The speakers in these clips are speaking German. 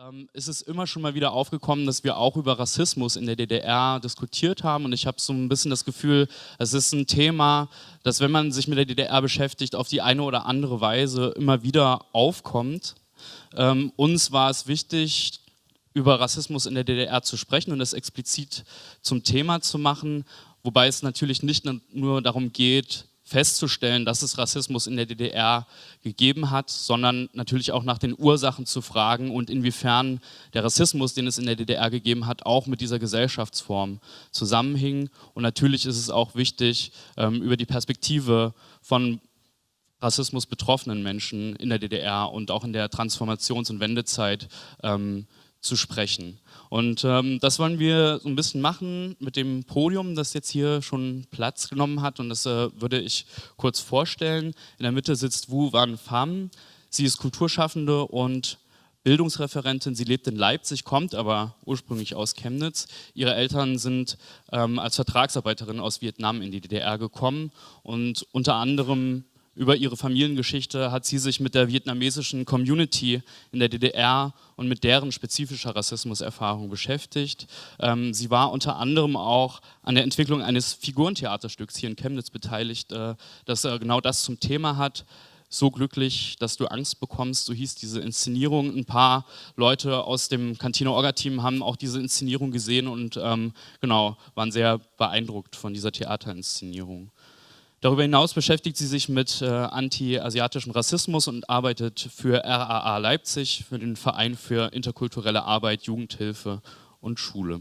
ist es immer schon mal wieder aufgekommen, dass wir auch über Rassismus in der DDR diskutiert haben, und ich habe so ein bisschen das Gefühl, es ist ein Thema, das, wenn man sich mit der DDR beschäftigt, auf die eine oder andere Weise immer wieder aufkommt. Uns war es wichtig, über Rassismus in der DDR zu sprechen und es explizit zum Thema zu machen, wobei es natürlich nicht nur darum geht, festzustellen, dass es Rassismus in der DDR gegeben hat, sondern natürlich auch nach den Ursachen zu fragen und inwiefern der Rassismus, den es in der DDR gegeben hat, auch mit dieser Gesellschaftsform zusammenhing. Und natürlich ist es auch wichtig, über die Perspektive von Rassismus betroffenen Menschen in der DDR und auch in der Transformations- und Wendezeit zu sprechen. Und das wollen wir so ein bisschen machen mit dem Podium, das jetzt hier schon Platz genommen hat, und das würde ich kurz vorstellen. In der Mitte sitzt Vu Van Pham. Sie ist Kulturschaffende und Bildungsreferentin. Sie lebt in Leipzig, kommt aber ursprünglich aus Chemnitz. Ihre Eltern sind als Vertragsarbeiterin aus Vietnam in die DDR gekommen, und unter anderem über ihre Familiengeschichte hat sie sich mit der vietnamesischen Community in der DDR und mit deren spezifischer Rassismuserfahrung beschäftigt. Sie war unter anderem auch an der Entwicklung eines Figurentheaterstücks hier in Chemnitz beteiligt, das genau das zum Thema hat. So glücklich, dass du Angst bekommst, so hieß diese Inszenierung. Ein paar Leute aus dem Kantine-Orga-Team haben auch diese Inszenierung gesehen und genau, waren sehr beeindruckt von dieser Theaterinszenierung. Darüber hinaus beschäftigt sie sich mit anti-asiatischem Rassismus und arbeitet für RAA Leipzig, für den Verein für interkulturelle Arbeit, Jugendhilfe und Schule.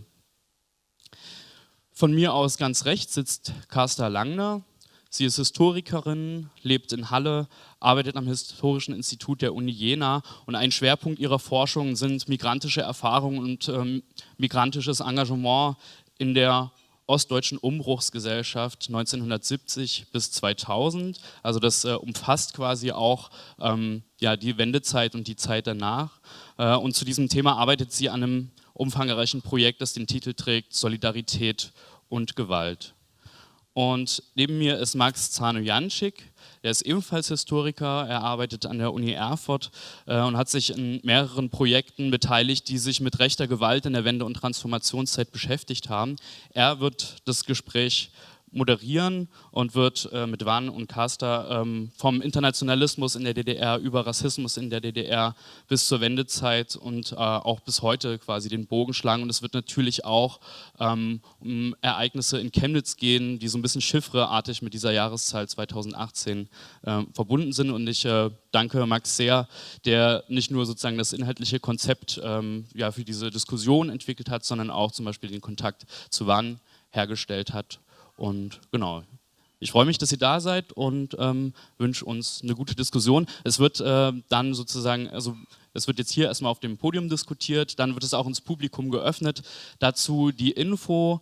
Von mir aus ganz rechts sitzt Carsta Langner. Sie ist Historikerin, lebt in Halle, arbeitet am Historischen Institut der Uni Jena, und ein Schwerpunkt ihrer Forschung sind migrantische Erfahrungen und migrantisches Engagement in der Ostdeutschen Umbruchsgesellschaft 1970 bis 2000. Also das umfasst quasi auch ja, die Wendezeit und die Zeit danach. Und zu diesem Thema arbeitet sie an einem umfangreichen Projekt, das den Titel trägt Solidarität und Gewalt. Und neben mir ist Max Zano-Janschik, der ist ebenfalls Historiker, er arbeitet an der Uni Erfurt und hat sich in mehreren Projekten beteiligt, die sich mit rechter Gewalt in der Wende- und Transformationszeit beschäftigt haben. Er wird das Gespräch moderieren und wird mit Van und Carsta vom Internationalismus in der DDR über Rassismus in der DDR bis zur Wendezeit und auch bis heute quasi den Bogen schlagen. Und es wird natürlich auch um Ereignisse in Chemnitz gehen, die so ein bisschen chiffreartig mit dieser Jahreszahl 2018 verbunden sind. Und ich danke Max sehr, der nicht nur sozusagen das inhaltliche Konzept ja, für diese Diskussion entwickelt hat, sondern auch zum Beispiel den Kontakt zu Van hergestellt hat. Und genau, ich freue mich, dass ihr da seid und wünsche uns eine gute Diskussion. Es wird dann sozusagen, also es wird jetzt hier erstmal auf dem Podium diskutiert, dann wird es auch ins Publikum geöffnet. Dazu die Info,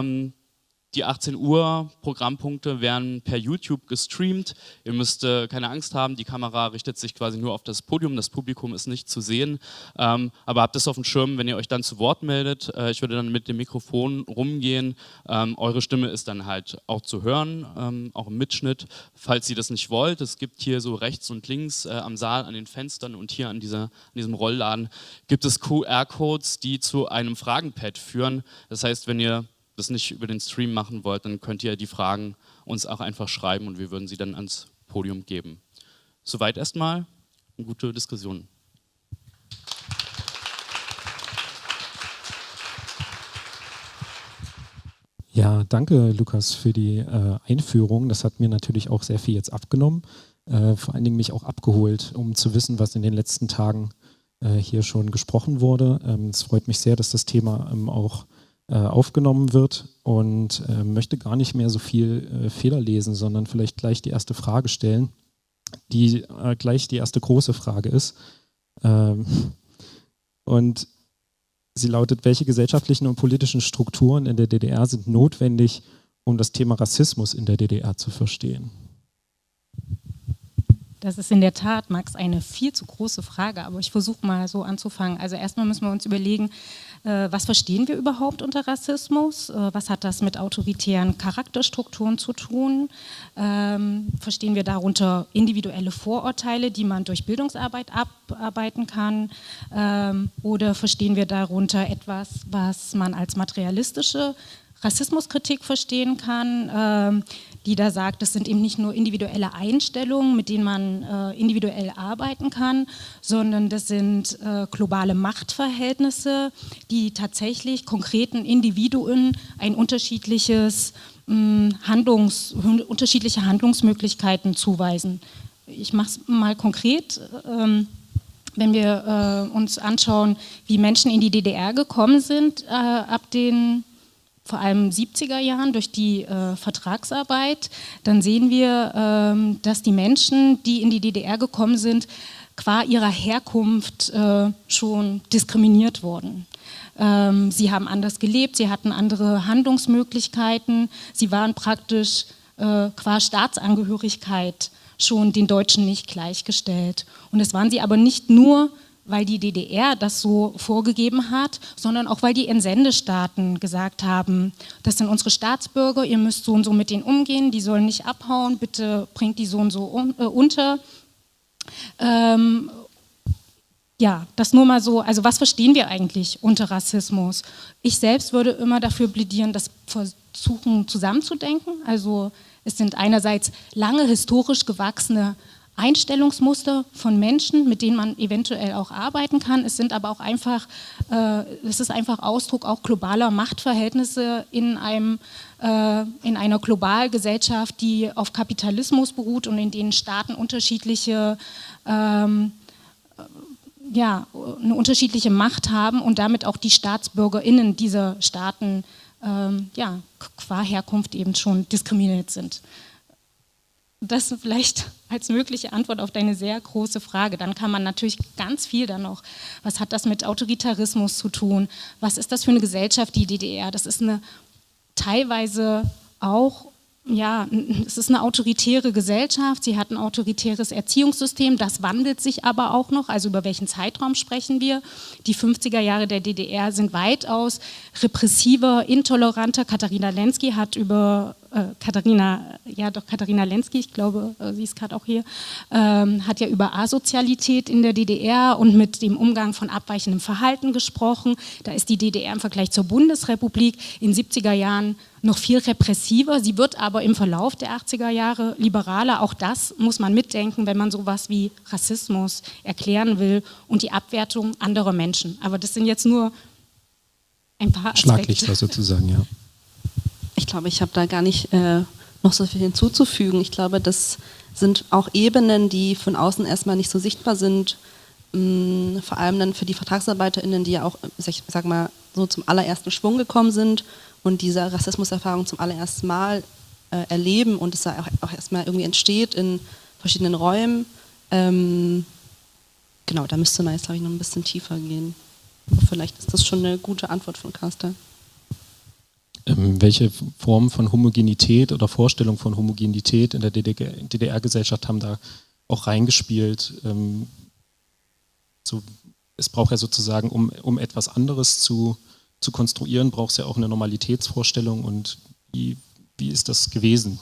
die 18 Uhr Programmpunkte werden per YouTube gestreamt. Ihr müsst keine Angst haben, die Kamera richtet sich quasi nur auf das Podium, das Publikum ist nicht zu sehen. Aber habt es auf dem Schirm, wenn ihr euch dann zu Wort meldet. Ich würde dann mit dem Mikrofon rumgehen. Eure Stimme ist dann halt auch zu hören, auch im Mitschnitt, falls ihr das nicht wollt. Es gibt hier so rechts und links am Saal, an den Fenstern und hier an diesem Rollladen gibt es QR-Codes, die zu einem Fragenpad führen. Das heißt, wenn ihr das nicht über den Stream machen wollt, dann könnt ihr die Fragen uns auch einfach schreiben und wir würden sie dann ans Podium geben. Soweit erstmal, eine gute Diskussion. Ja, danke Lukas für die Einführung. Das hat mir natürlich auch sehr viel jetzt abgenommen, vor allen Dingen mich auch abgeholt, um zu wissen, was in den letzten Tagen hier schon gesprochen wurde. Es freut mich sehr, dass das Thema auch aufgenommen wird, und möchte gar nicht mehr so viel Fehler lesen, sondern vielleicht gleich die erste Frage stellen, die gleich die erste große Frage ist. Und sie lautet: Welche gesellschaftlichen und politischen Strukturen in der DDR sind notwendig, um das Thema Rassismus in der DDR zu verstehen? Das ist in der Tat, Max, eine viel zu große Frage, aber ich versuche mal so anzufangen. Also erstmal müssen wir uns überlegen, was verstehen wir überhaupt unter Rassismus? Was hat das mit autoritären Charakterstrukturen zu tun? Verstehen wir darunter individuelle Vorurteile, die man durch Bildungsarbeit abarbeiten kann? Oder verstehen wir darunter etwas, was man als materialistische Rassismuskritik verstehen kann, die da sagt, das sind eben nicht nur individuelle Einstellungen, mit denen man individuell arbeiten kann, sondern das sind globale Machtverhältnisse, die tatsächlich konkreten Individuen ein unterschiedliche Handlungsmöglichkeiten zuweisen. Ich mache es mal konkret. Wenn wir uns anschauen, wie Menschen in die DDR gekommen sind, ab den vor allem 70er Jahren durch die Vertragsarbeit, dann sehen wir, dass die Menschen, die in die DDR gekommen sind, qua ihrer Herkunft schon diskriminiert wurden. Sie haben anders gelebt, sie hatten andere Handlungsmöglichkeiten, sie waren praktisch qua Staatsangehörigkeit schon den Deutschen nicht gleichgestellt. Und das waren sie aber nicht nur, weil die DDR das so vorgegeben hat, sondern auch, weil die Entsendestaaten gesagt haben, das sind unsere Staatsbürger, ihr müsst so und so mit denen umgehen, die sollen nicht abhauen, bitte bringt die so und so unter. Ja, das nur mal so, also was verstehen wir eigentlich unter Rassismus? Ich selbst würde immer dafür plädieren, das versuchen zusammenzudenken. Also es sind einerseits lange historisch gewachsene Einstellungsmuster von Menschen, mit denen man eventuell auch arbeiten kann. Es sind aber auch einfach, es ist einfach Ausdruck auch globaler Machtverhältnisse in einer Globalgesellschaft, die auf Kapitalismus beruht und in denen Staaten unterschiedliche eine unterschiedliche Macht haben und damit auch die StaatsbürgerInnen dieser Staaten qua Herkunft eben schon diskriminiert sind. Das vielleicht als mögliche Antwort auf deine sehr große Frage. Dann kann man natürlich ganz viel dann noch, was hat das mit Autoritarismus zu tun? Was ist das für eine Gesellschaft, die DDR? Das ist eine teilweise auch, es ist eine autoritäre Gesellschaft, sie hat ein autoritäres Erziehungssystem, das wandelt sich aber auch noch, also über welchen Zeitraum sprechen wir? Die 50er Jahre der DDR sind weitaus repressiver, intoleranter. Katharina Lenski hat über Katharina Lenski, ich glaube, sie ist gerade auch hier, hat ja über Asozialität in der DDR und mit dem Umgang von abweichendem Verhalten gesprochen. Da ist die DDR im Vergleich zur Bundesrepublik in 70er Jahren noch viel repressiver. Sie wird aber im Verlauf der 80er Jahre liberaler. Auch das muss man mitdenken, wenn man sowas wie Rassismus erklären will und die Abwertung anderer Menschen. Aber das sind jetzt nur ein paar Aspekte. Schlaglichter sozusagen, ja. Ich glaube, ich habe da gar nicht noch so viel hinzuzufügen. Ich glaube, das sind auch Ebenen, die von außen erstmal nicht so sichtbar sind. Vor allem dann für die VertragsarbeiterInnen, die ja auch, ich sag mal, so zum allerersten Schwung gekommen sind und diese Rassismuserfahrung zum allerersten Mal erleben und es da auch erstmal irgendwie entsteht in verschiedenen Räumen. Genau, da müsste man jetzt, glaube ich, noch ein bisschen tiefer gehen. Aber vielleicht ist das schon eine gute Antwort von Carsten. Welche Formen von Homogenität oder Vorstellung von Homogenität in der DDR-Gesellschaft haben da auch reingespielt? Es braucht ja sozusagen, um etwas anderes zu konstruieren, braucht es ja auch eine Normalitätsvorstellung. Und wie ist das gewesen?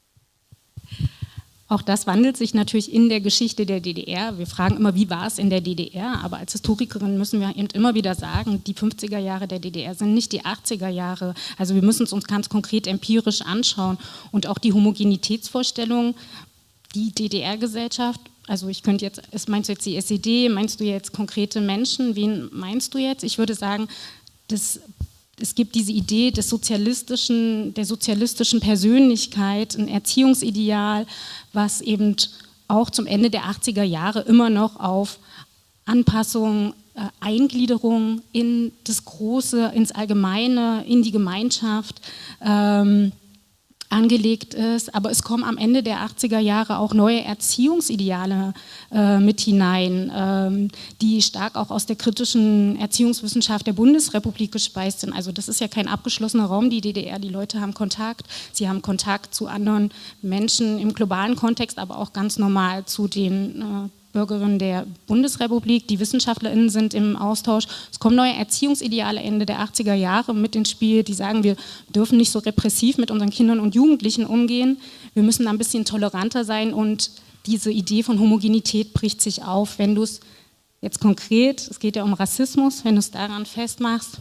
Auch das wandelt sich natürlich in der Geschichte der DDR. Wir fragen immer, wie war es in der DDR? Aber als Historikerin müssen wir eben immer wieder sagen, die 50er Jahre der DDR sind nicht die 80er Jahre. Also wir müssen es uns ganz konkret empirisch anschauen. Und auch die Homogenitätsvorstellung, die DDR-Gesellschaft, also ich könnte jetzt, meinst du jetzt die SED, meinst du jetzt konkrete Menschen, wen meinst du jetzt? Ich würde sagen, es gibt diese Idee der sozialistischen Persönlichkeit, ein Erziehungsideal, was eben auch zum Ende der 80er Jahre immer noch auf Anpassung, Eingliederung in das Große, ins Allgemeine, in die Gemeinschaft angelegt ist, aber es kommen am Ende der 80er Jahre auch neue Erziehungsideale mit hinein, die stark auch aus der kritischen Erziehungswissenschaft der Bundesrepublik gespeist sind. Also das ist ja kein abgeschlossener Raum, die DDR, die Leute haben Kontakt, sie haben Kontakt zu anderen Menschen im globalen Kontext, aber auch ganz normal zu den Bürgerinnen der Bundesrepublik, die WissenschaftlerInnen sind im Austausch. Es kommen neue Erziehungsideale Ende der 80er Jahre mit ins Spiel, die sagen, wir dürfen nicht so repressiv mit unseren Kindern und Jugendlichen umgehen, wir müssen da ein bisschen toleranter sein und diese Idee von Homogenität bricht sich auf. Wenn du es jetzt konkret, es geht ja um Rassismus, wenn du es daran festmachst,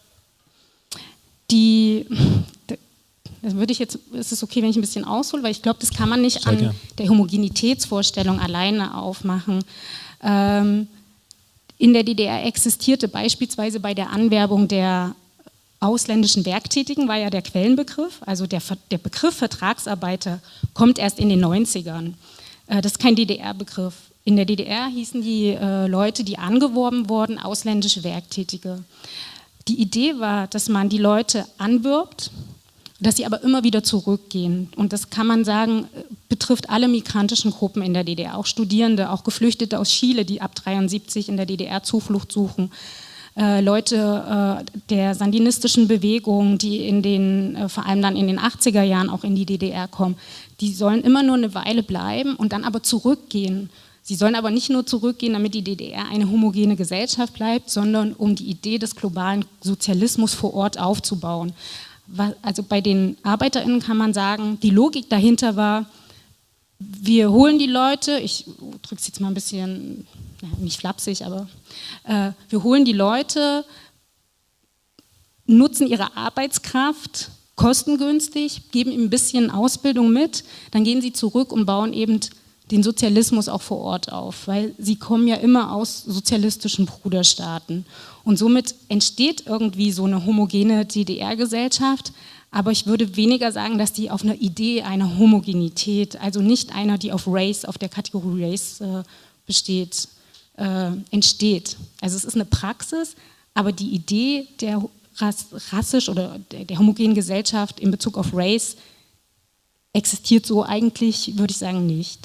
das würde ich jetzt, ist es okay, wenn ich ein bisschen aushole, weil ich glaube, das kann man nicht an der Homogenitätsvorstellung alleine aufmachen. In der DDR existierte beispielsweise bei der Anwerbung der ausländischen Werktätigen, war ja der Quellenbegriff, also der Begriff Vertragsarbeiter kommt erst in den 90ern. Das ist kein DDR-Begriff. In der DDR hießen die Leute, die angeworben wurden, ausländische Werktätige. Die Idee war, dass man die Leute anwirbt, dass sie aber immer wieder zurückgehen. Und das kann man sagen, betrifft alle migrantischen Gruppen in der DDR, auch Studierende, auch Geflüchtete aus Chile, die ab 1973 in der DDR Zuflucht suchen. Leute der sandinistischen Bewegung, die vor allem dann in den 80er Jahren auch in die DDR kommen, die sollen immer nur eine Weile bleiben und dann aber zurückgehen. Sie sollen aber nicht nur zurückgehen, damit die DDR eine homogene Gesellschaft bleibt, sondern um die Idee des globalen Sozialismus vor Ort aufzubauen. Also bei den ArbeiterInnen kann man sagen, die Logik dahinter war, wir holen die Leute, ich drücke es jetzt mal ein bisschen, nicht flapsig, aber wir holen die Leute, nutzen ihre Arbeitskraft kostengünstig, geben ihm ein bisschen Ausbildung mit, dann gehen sie zurück und bauen eben den Sozialismus auch vor Ort auf, weil sie kommen ja immer aus sozialistischen Bruderstaaten. Und somit entsteht irgendwie so eine homogene DDR-Gesellschaft, aber ich würde weniger sagen, dass die auf einer Idee einer Homogenität, also nicht einer, die auf Race, auf der Kategorie Race besteht, entsteht. Also es ist eine Praxis, aber die Idee der rassisch oder der homogenen Gesellschaft in Bezug auf Race existiert so eigentlich, würde ich sagen, nicht.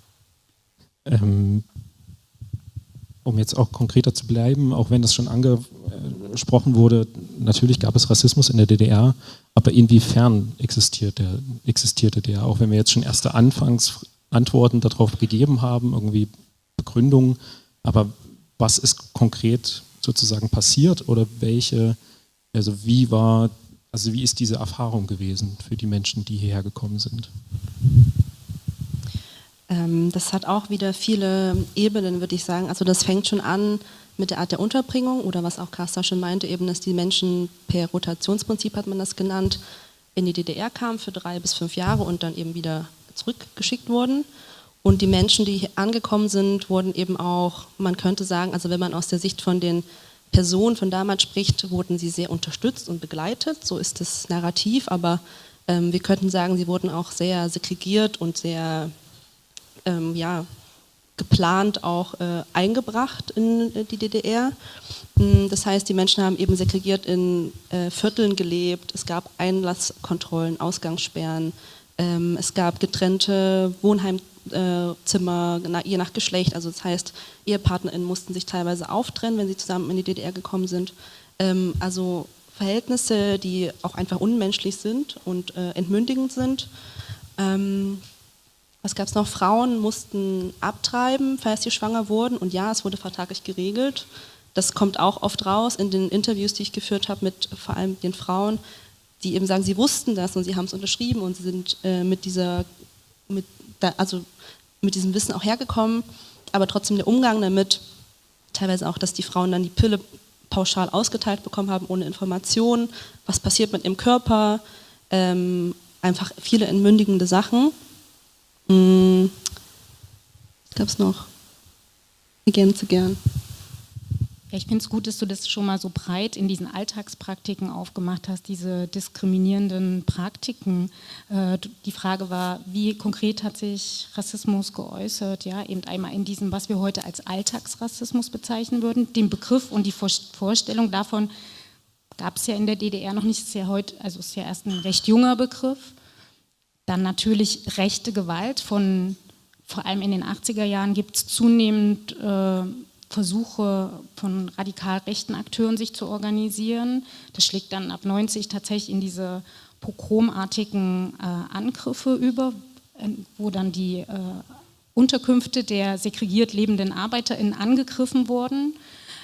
Um jetzt auch konkreter zu bleiben, auch wenn das schon angesprochen wurde, natürlich gab es Rassismus in der DDR, aber inwiefern existierte der? Auch wenn wir jetzt schon erste Antworten darauf gegeben haben, irgendwie Begründungen, aber was ist konkret sozusagen passiert oder wie ist diese Erfahrung gewesen für die Menschen, die hierher gekommen sind? Das hat auch wieder viele Ebenen, würde ich sagen. Also das fängt schon an mit der Art der Unterbringung oder was auch Carsten schon meinte, eben, dass die Menschen per Rotationsprinzip, hat man das genannt, in die DDR kamen für 3 bis 5 Jahre und dann eben wieder zurückgeschickt wurden. Und die Menschen, die hier angekommen sind, wurden eben auch, man könnte sagen, also wenn man aus der Sicht von den Personen von damals spricht, wurden sie sehr unterstützt und begleitet. So ist das Narrativ, aber wir könnten sagen, sie wurden auch sehr segregiert und sehr geplant auch eingebracht in die DDR. Das heißt, die Menschen haben eben segregiert in Vierteln gelebt, es gab Einlasskontrollen, Ausgangssperren, es gab getrennte Wohnheimzimmer, je nach Geschlecht, also das heißt, EhepartnerInnen mussten sich teilweise auftrennen, wenn sie zusammen in die DDR gekommen sind. Also Verhältnisse, die auch einfach unmenschlich sind und entmündigend sind. Was gab es noch? Frauen mussten abtreiben, falls sie schwanger wurden. Und ja, es wurde vertraglich geregelt. Das kommt auch oft raus in den Interviews, die ich geführt habe mit vor allem den Frauen, die eben sagen, sie wussten das und sie haben es unterschrieben und sie sind mit diesem Wissen auch hergekommen. Aber trotzdem der Umgang damit, teilweise auch, dass die Frauen dann die Pille pauschal ausgeteilt bekommen haben, ohne Informationen, was passiert mit ihrem Körper, einfach viele entmündigende Sachen. Was gab es noch? Ergänze gern. Ja, ich finde es gut, dass du das schon mal so breit in diesen Alltagspraktiken aufgemacht hast, diese diskriminierenden Praktiken. Die Frage war, wie konkret hat sich Rassismus geäußert? Ja, eben einmal in diesem, was wir heute als Alltagsrassismus bezeichnen würden, den Begriff und die Vorstellung davon gab es ja in der DDR noch nicht, ist ja heute, also ist ja erst ein recht junger Begriff. Dann natürlich rechte Gewalt, vor allem in den 80er Jahren gibt es zunehmend Versuche von radikal rechten Akteuren, sich zu organisieren. Das schlägt dann ab 90 tatsächlich in diese pogromartigen Angriffe über, wo dann die Unterkünfte der segregiert lebenden ArbeiterInnen angegriffen wurden.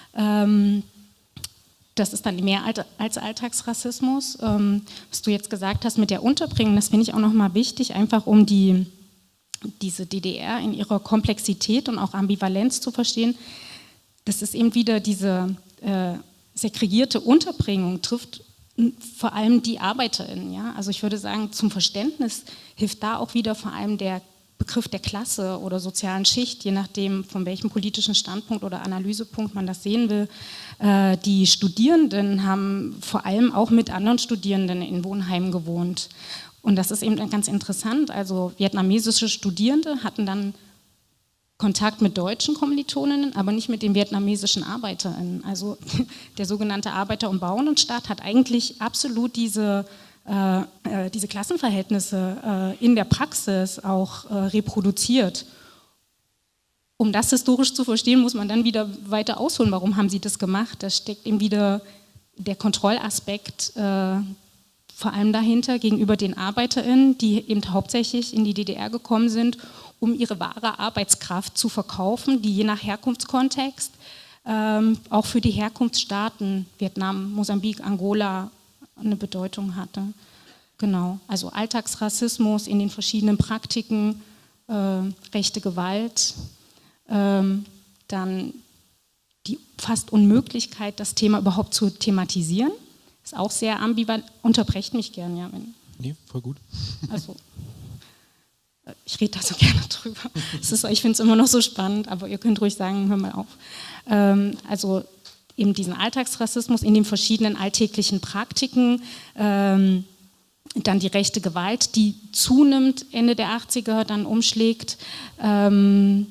Das ist dann mehr als Alltagsrassismus. Was du jetzt gesagt hast mit der Unterbringung, das finde ich auch nochmal wichtig, einfach um diese DDR in ihrer Komplexität und auch Ambivalenz zu verstehen. Das ist eben wieder diese segregierte Unterbringung, trifft vor allem die ArbeiterInnen. Ja? Also ich würde sagen, zum Verständnis hilft da auch wieder vor allem der Begriff der Klasse oder sozialen Schicht, je nachdem, von welchem politischen Standpunkt oder Analysepunkt man das sehen will. Die Studierenden haben vor allem auch mit anderen Studierenden in Wohnheimen gewohnt. Und das ist eben ganz interessant. Also vietnamesische Studierende hatten dann Kontakt mit deutschen Kommilitoninnen, aber nicht mit den vietnamesischen ArbeiterInnen. Also der sogenannte Arbeiter- und Bauernstaat hat eigentlich absolut diese Klassenverhältnisse in der Praxis auch reproduziert. Um das historisch zu verstehen, muss man dann wieder weiter ausholen. Warum haben sie das gemacht? Da steckt eben wieder der Kontrollaspekt vor allem dahinter gegenüber den ArbeiterInnen, die eben hauptsächlich in die DDR gekommen sind, um ihre wahre Arbeitskraft zu verkaufen, die je nach Herkunftskontext auch für die Herkunftsstaaten Vietnam, Mosambik, Angola eine Bedeutung hatte. Genau, also Alltagsrassismus in den verschiedenen Praktiken, rechte Gewalt, dann die fast Unmöglichkeit, das Thema überhaupt zu thematisieren, ist auch sehr ambivalent. Unterbrecht mich gern, ja. Nee, voll gut. Also, ich rede da so gerne drüber. Ich finde es immer noch so spannend, aber ihr könnt ruhig sagen, hör mal auf. Also eben diesen Alltagsrassismus in den verschiedenen alltäglichen Praktiken, dann die rechte Gewalt, die zunimmt Ende der 80er, dann umschlägt. Um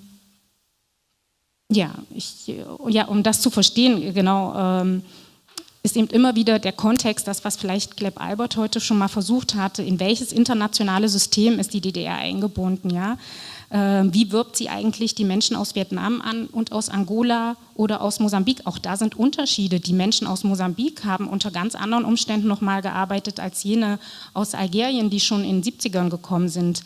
das zu verstehen, genau, ist eben immer wieder der Kontext, das, was vielleicht Gleb Albert heute schon mal versucht hatte, in welches internationale System ist die DDR eingebunden, ja? Wie wirbt sie eigentlich die Menschen aus Vietnam an und aus Angola oder aus Mosambik? Auch da sind Unterschiede. Die Menschen aus Mosambik haben unter ganz anderen Umständen nochmal gearbeitet als jene aus Algerien, die schon in den 70ern gekommen sind.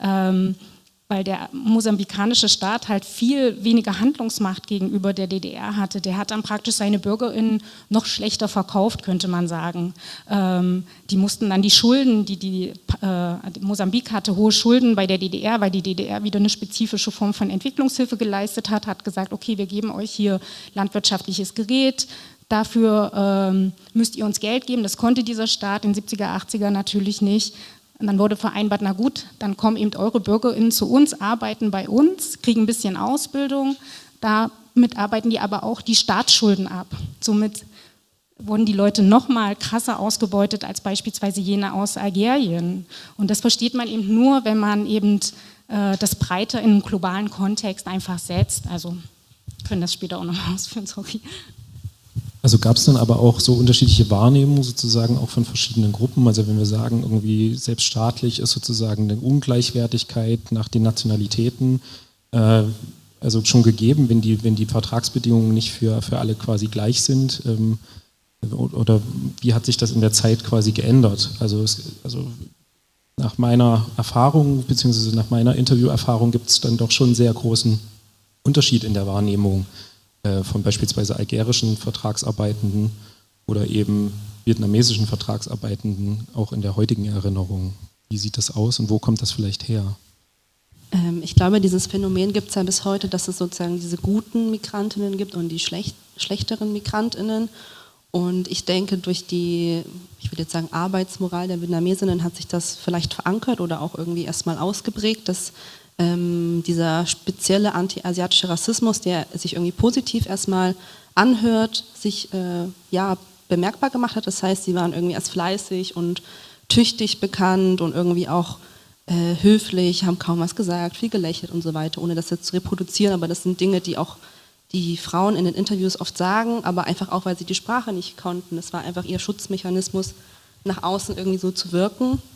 Weil der mosambikanische Staat halt viel weniger Handlungsmacht gegenüber der DDR hatte. Der hat dann praktisch seine BürgerInnen noch schlechter verkauft, könnte man sagen. Die mussten dann die Schulden, Mosambik hatte hohe Schulden bei der DDR, weil die DDR wieder eine spezifische Form von Entwicklungshilfe geleistet hat gesagt, okay, wir geben euch hier landwirtschaftliches Gerät, dafür müsst ihr uns Geld geben. Das konnte dieser Staat in den 70er, 80er natürlich nicht. Und dann wurde vereinbart, na gut, dann kommen eben eure BürgerInnen zu uns, arbeiten bei uns, kriegen ein bisschen Ausbildung, damit arbeiten die aber auch die Staatsschulden ab. Somit wurden die Leute noch mal krasser ausgebeutet als beispielsweise jene aus Algerien. Und das versteht man eben nur, wenn man eben das breiter in einen globalen Kontext einfach setzt. Also können das später auch noch mal ausführen, sorry. Also gab es dann aber auch so unterschiedliche Wahrnehmungen sozusagen auch von verschiedenen Gruppen? Also wenn wir sagen, irgendwie selbst staatlich ist sozusagen eine Ungleichwertigkeit nach den Nationalitäten also schon gegeben, wenn die Vertragsbedingungen nicht für alle quasi gleich sind, oder wie hat sich das in der Zeit quasi geändert? Also nach meiner Erfahrung beziehungsweise nach meiner Interviewerfahrung gibt es dann doch schon einen sehr großen Unterschied in der Wahrnehmung von beispielsweise algerischen Vertragsarbeitenden oder eben vietnamesischen Vertragsarbeitenden auch in der heutigen Erinnerung. Wie sieht das aus und wo kommt das vielleicht her? Ich glaube, dieses Phänomen gibt es ja bis heute, dass es sozusagen diese guten Migrantinnen gibt und die schlechteren Migrantinnen. Und ich denke, durch die, ich würde jetzt sagen, Arbeitsmoral der Vietnamesinnen hat sich das vielleicht verankert oder auch irgendwie erstmal ausgeprägt, dass dieser spezielle anti-asiatische Rassismus, der sich irgendwie positiv erstmal anhört, sich bemerkbar gemacht hat. Das heißt, sie waren irgendwie als fleißig und tüchtig bekannt und irgendwie auch höflich, haben kaum was gesagt, viel gelächelt und so weiter, ohne das jetzt zu reproduzieren. Aber das sind Dinge, die auch die Frauen in den Interviews oft sagen, aber einfach auch, weil sie die Sprache nicht konnten. Das war einfach ihr Schutzmechanismus, nach außen irgendwie so zu wirken.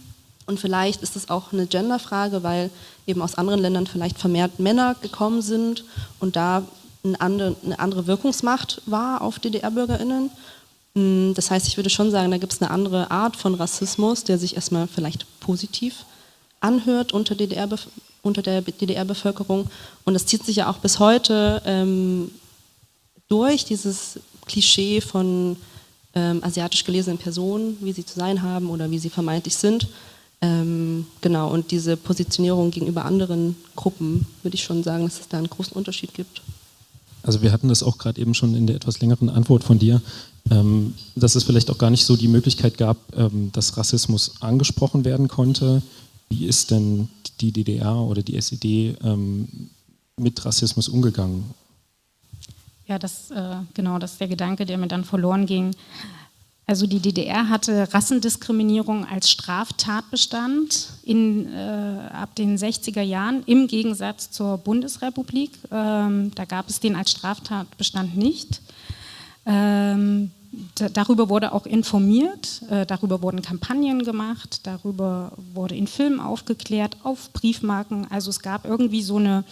Und vielleicht ist es auch eine Genderfrage, weil eben aus anderen Ländern vielleicht vermehrt Männer gekommen sind und da eine andere Wirkungsmacht war auf DDR-BürgerInnen. Das heißt, ich würde schon sagen, da gibt es eine andere Art von Rassismus, der sich erstmal vielleicht positiv anhört unter der DDR-Bevölkerung. Und das zieht sich ja auch bis heute durch, dieses Klischee von asiatisch gelesenen Personen, wie sie zu sein haben oder wie sie vermeintlich sind. Genau, und diese Positionierung gegenüber anderen Gruppen, würde ich schon sagen, dass es da einen großen Unterschied gibt. Also wir hatten das auch gerade eben schon in der etwas längeren Antwort von dir, dass es vielleicht auch gar nicht so die Möglichkeit gab, dass Rassismus angesprochen werden konnte. Wie ist denn die DDR oder die SED mit Rassismus umgegangen? Ja, das ist der Gedanke, der mir dann verloren ging. Also die DDR hatte Rassendiskriminierung als Straftatbestand ab den 60er Jahren im Gegensatz zur Bundesrepublik. Da gab es den als Straftatbestand nicht. Darüber wurde auch informiert, darüber wurden Kampagnen gemacht, darüber wurde in Filmen aufgeklärt, auf Briefmarken. Also es gab irgendwie so eine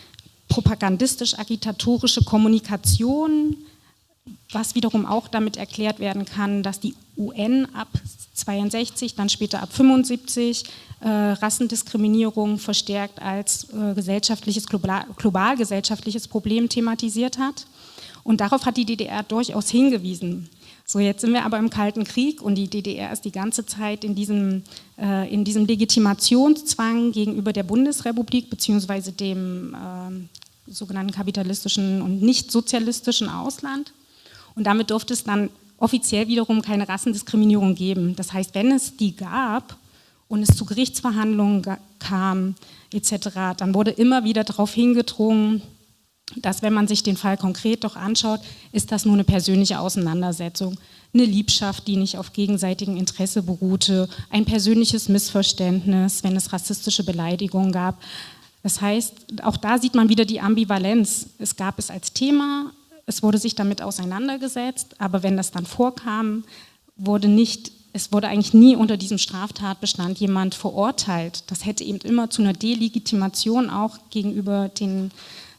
propagandistisch-agitatorische Kommunikation, was wiederum auch damit erklärt werden kann, dass die UN ab 62, dann später ab 75 Rassendiskriminierung verstärkt als global gesellschaftliches Problem thematisiert hat. Und darauf hat die DDR durchaus hingewiesen. So, jetzt sind wir aber im Kalten Krieg und die DDR ist die ganze Zeit in diesem Legitimationszwang gegenüber der Bundesrepublik beziehungsweise dem sogenannten kapitalistischen und nicht sozialistischen Ausland. Und damit durfte es dann offiziell wiederum keine Rassendiskriminierung geben. Das heißt, wenn es die gab und es zu Gerichtsverhandlungen kam etc., dann wurde immer wieder darauf hingedrungen, dass, wenn man sich den Fall konkret doch anschaut, ist das nur eine persönliche Auseinandersetzung, eine Liebschaft, die nicht auf gegenseitigem Interesse beruhte, ein persönliches Missverständnis, wenn es rassistische Beleidigungen gab. Das heißt, auch da sieht man wieder die Ambivalenz. Es gab es als Thema, es wurde sich damit auseinandergesetzt, aber wenn das dann vorkam, wurde eigentlich nie unter diesem Straftatbestand jemand verurteilt. Das hätte eben immer zu einer Delegitimation auch gegenüber den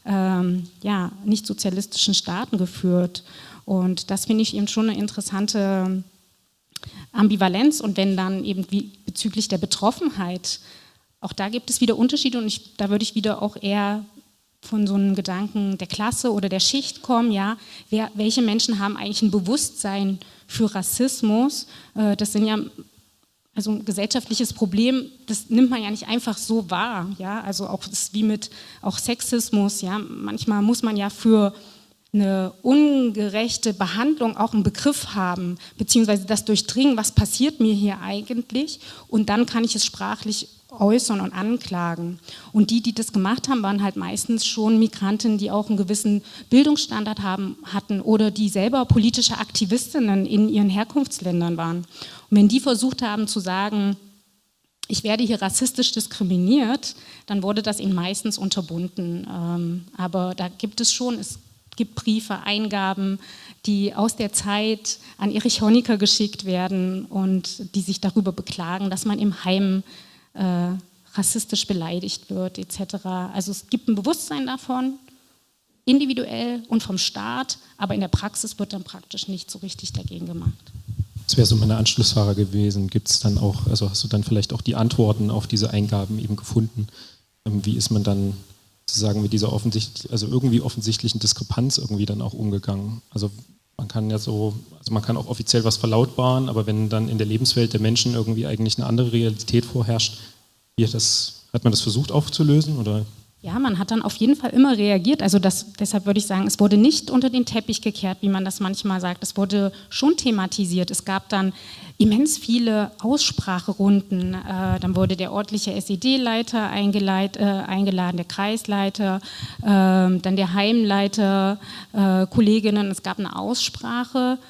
nicht sozialistischen Staaten geführt. Und das finde ich eben schon eine interessante Ambivalenz. Und wenn dann eben bezüglich der Betroffenheit, auch da gibt es wieder Unterschiede und da würde ich wieder auch eher von so einem Gedanken der Klasse oder der Schicht kommen, ja, welche Menschen haben eigentlich ein Bewusstsein für Rassismus? Das sind ja also ein gesellschaftliches Problem, das nimmt man ja nicht einfach so wahr, ja, also auch das ist wie mit auch Sexismus, ja, manchmal muss man ja für eine ungerechte Behandlung auch einen Begriff haben, beziehungsweise das durchdringen, was passiert mir hier eigentlich, und dann kann ich es sprachlich äußern und anklagen. Und die das gemacht haben, waren halt meistens schon Migrantinnen, die auch einen gewissen Bildungsstandard hatten oder die selber politische Aktivistinnen in ihren Herkunftsländern waren. Und wenn die versucht haben zu sagen, ich werde hier rassistisch diskriminiert, dann wurde das ihnen meistens unterbunden. Aber da gibt es gibt Briefe, Eingaben, die aus der Zeit an Erich Honecker geschickt werden und die sich darüber beklagen, dass man im Heim rassistisch beleidigt wird etc. Also es gibt ein Bewusstsein davon, individuell und vom Staat, aber in der Praxis wird dann praktisch nicht so richtig dagegen gemacht. Das wäre so meine Anschlussfrage gewesen. Gibt es dann auch, also hast du dann vielleicht auch die Antworten auf diese Eingaben eben gefunden? Wie ist man dann sozusagen mit dieser irgendwie offensichtlichen Diskrepanz irgendwie dann auch umgegangen? Also man kann man kann auch offiziell was verlautbaren, aber wenn dann in der Lebenswelt der Menschen irgendwie eigentlich eine andere Realität vorherrscht, hat man das versucht aufzulösen, oder? Ja, man hat dann auf jeden Fall immer reagiert. Also deshalb würde ich sagen, es wurde nicht unter den Teppich gekehrt, wie man das manchmal sagt. Es wurde schon thematisiert. Es gab dann immens viele Ausspracherunden. Dann wurde der örtliche SED-Leiter eingeladen, der Kreisleiter, dann der Heimleiter, Kolleginnen. Es gab eine Aussprache,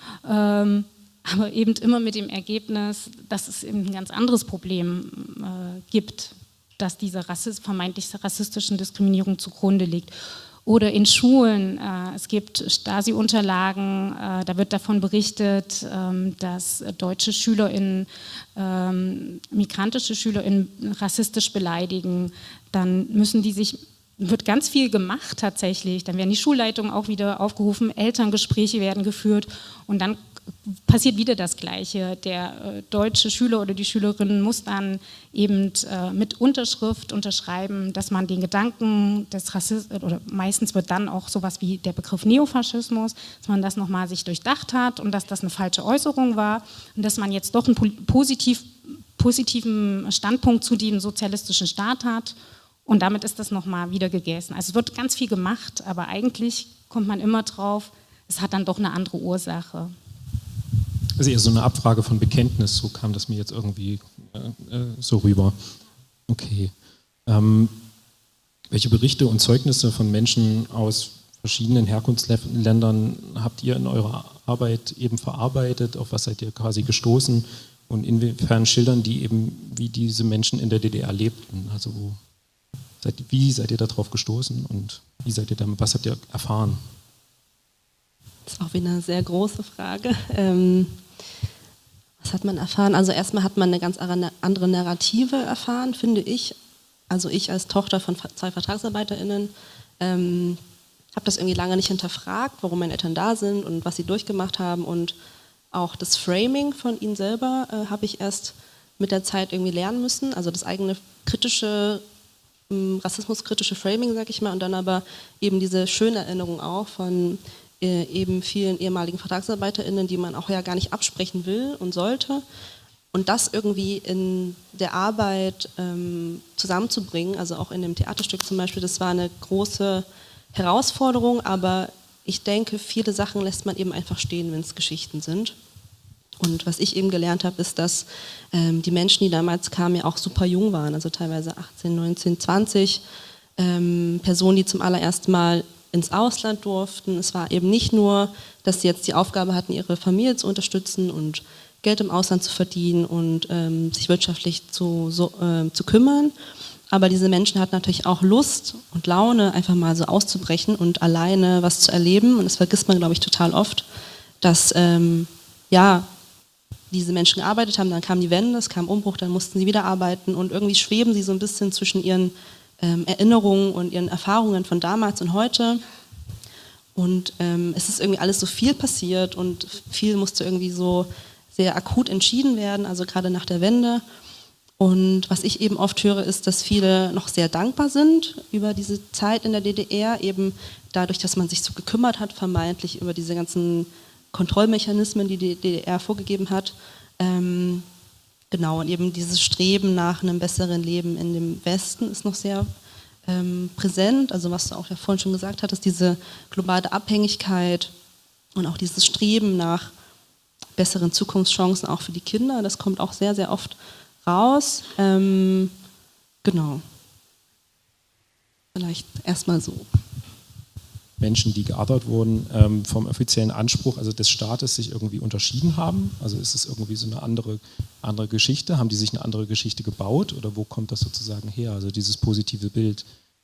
aber eben immer mit dem Ergebnis, dass es eben ein ganz anderes Problem gibt, dass diese vermeintlich rassistischen Diskriminierung zugrunde liegt. Oder in Schulen, es gibt Stasi-Unterlagen, da wird davon berichtet, dass deutsche SchülerInnen migrantische SchülerInnen rassistisch beleidigen. Dann wird ganz viel gemacht tatsächlich. Dann werden die Schulleitungen auch wieder aufgerufen, Elterngespräche werden geführt und dann passiert wieder das Gleiche. Der deutsche Schüler oder die Schülerin muss dann eben mit Unterschrift unterschreiben, dass man den Gedanken des Rassismus, oder meistens wird dann auch sowas wie der Begriff Neofaschismus, dass man das nochmal sich durchdacht hat und dass das eine falsche Äußerung war und dass man jetzt doch einen positiven Standpunkt zu dem sozialistischen Staat hat und damit ist das nochmal wieder gegessen. Also es wird ganz viel gemacht, aber eigentlich kommt man immer drauf, es hat dann doch eine andere Ursache. Also eher so eine Abfrage von Bekenntnis, so kam das mir jetzt irgendwie so rüber. Okay. Welche Berichte und Zeugnisse von Menschen aus verschiedenen Herkunftsländern habt ihr in eurer Arbeit eben verarbeitet? Auf was seid ihr quasi gestoßen? Und inwiefern schildern die eben, wie diese Menschen in der DDR lebten? Also wie seid ihr darauf gestoßen und was habt ihr erfahren? Das ist auch wieder eine sehr große Frage. Was hat man erfahren? Also erstmal hat man eine ganz andere Narrative erfahren, finde ich. Also ich als Tochter von 2 VertragsarbeiterInnen habe das irgendwie lange nicht hinterfragt, warum meine Eltern da sind und was sie durchgemacht haben. Und auch das Framing von ihnen selber habe ich erst mit der Zeit irgendwie lernen müssen. Also das eigene rassismuskritische Framing, sag ich mal. Und dann aber eben diese schöne Erinnerung auch von eben vielen ehemaligen VertragsarbeiterInnen, die man auch ja gar nicht absprechen will und sollte. Und das irgendwie in der Arbeit zusammenzubringen, also auch in dem Theaterstück zum Beispiel, das war eine große Herausforderung, aber ich denke, viele Sachen lässt man eben einfach stehen, wenn es Geschichten sind. Und was ich eben gelernt habe, ist, dass die Menschen, die damals kamen, ja auch super jung waren, also teilweise 18, 19, 20, Personen, die zum allerersten Mal ins Ausland durften. Es war eben nicht nur, dass sie jetzt die Aufgabe hatten, ihre Familie zu unterstützen und Geld im Ausland zu verdienen und sich wirtschaftlich zu kümmern. Aber diese Menschen hatten natürlich auch Lust und Laune, einfach mal so auszubrechen und alleine was zu erleben. Und das vergisst man, glaube ich, total oft, dass diese Menschen gearbeitet haben, dann kam die Wende, es kam Umbruch, dann mussten sie wieder arbeiten und irgendwie schweben sie so ein bisschen zwischen ihren Erinnerungen und ihren Erfahrungen von damals und heute. Und es ist irgendwie alles so viel passiert und viel musste irgendwie so sehr akut entschieden werden, also gerade nach der Wende. Und was ich eben oft höre, ist, dass viele noch sehr dankbar sind über diese Zeit in der DDR, eben dadurch, dass man sich so gekümmert hat, vermeintlich über diese ganzen Kontrollmechanismen, die die DDR vorgegeben hat. Genau, und eben dieses Streben nach einem besseren Leben in dem Westen ist noch sehr präsent, also was du auch ja vorhin schon gesagt hattest, diese globale Abhängigkeit und auch dieses Streben nach besseren Zukunftschancen auch für die Kinder, das kommt auch sehr, sehr oft raus. Genau. Vielleicht erstmal so. Menschen, die geadert wurden, vom offiziellen Anspruch, also des Staates, sich irgendwie unterschieden haben? Also ist es irgendwie so eine andere Geschichte? Haben die sich eine andere Geschichte gebaut oder wo kommt das sozusagen her, also dieses positive Bild?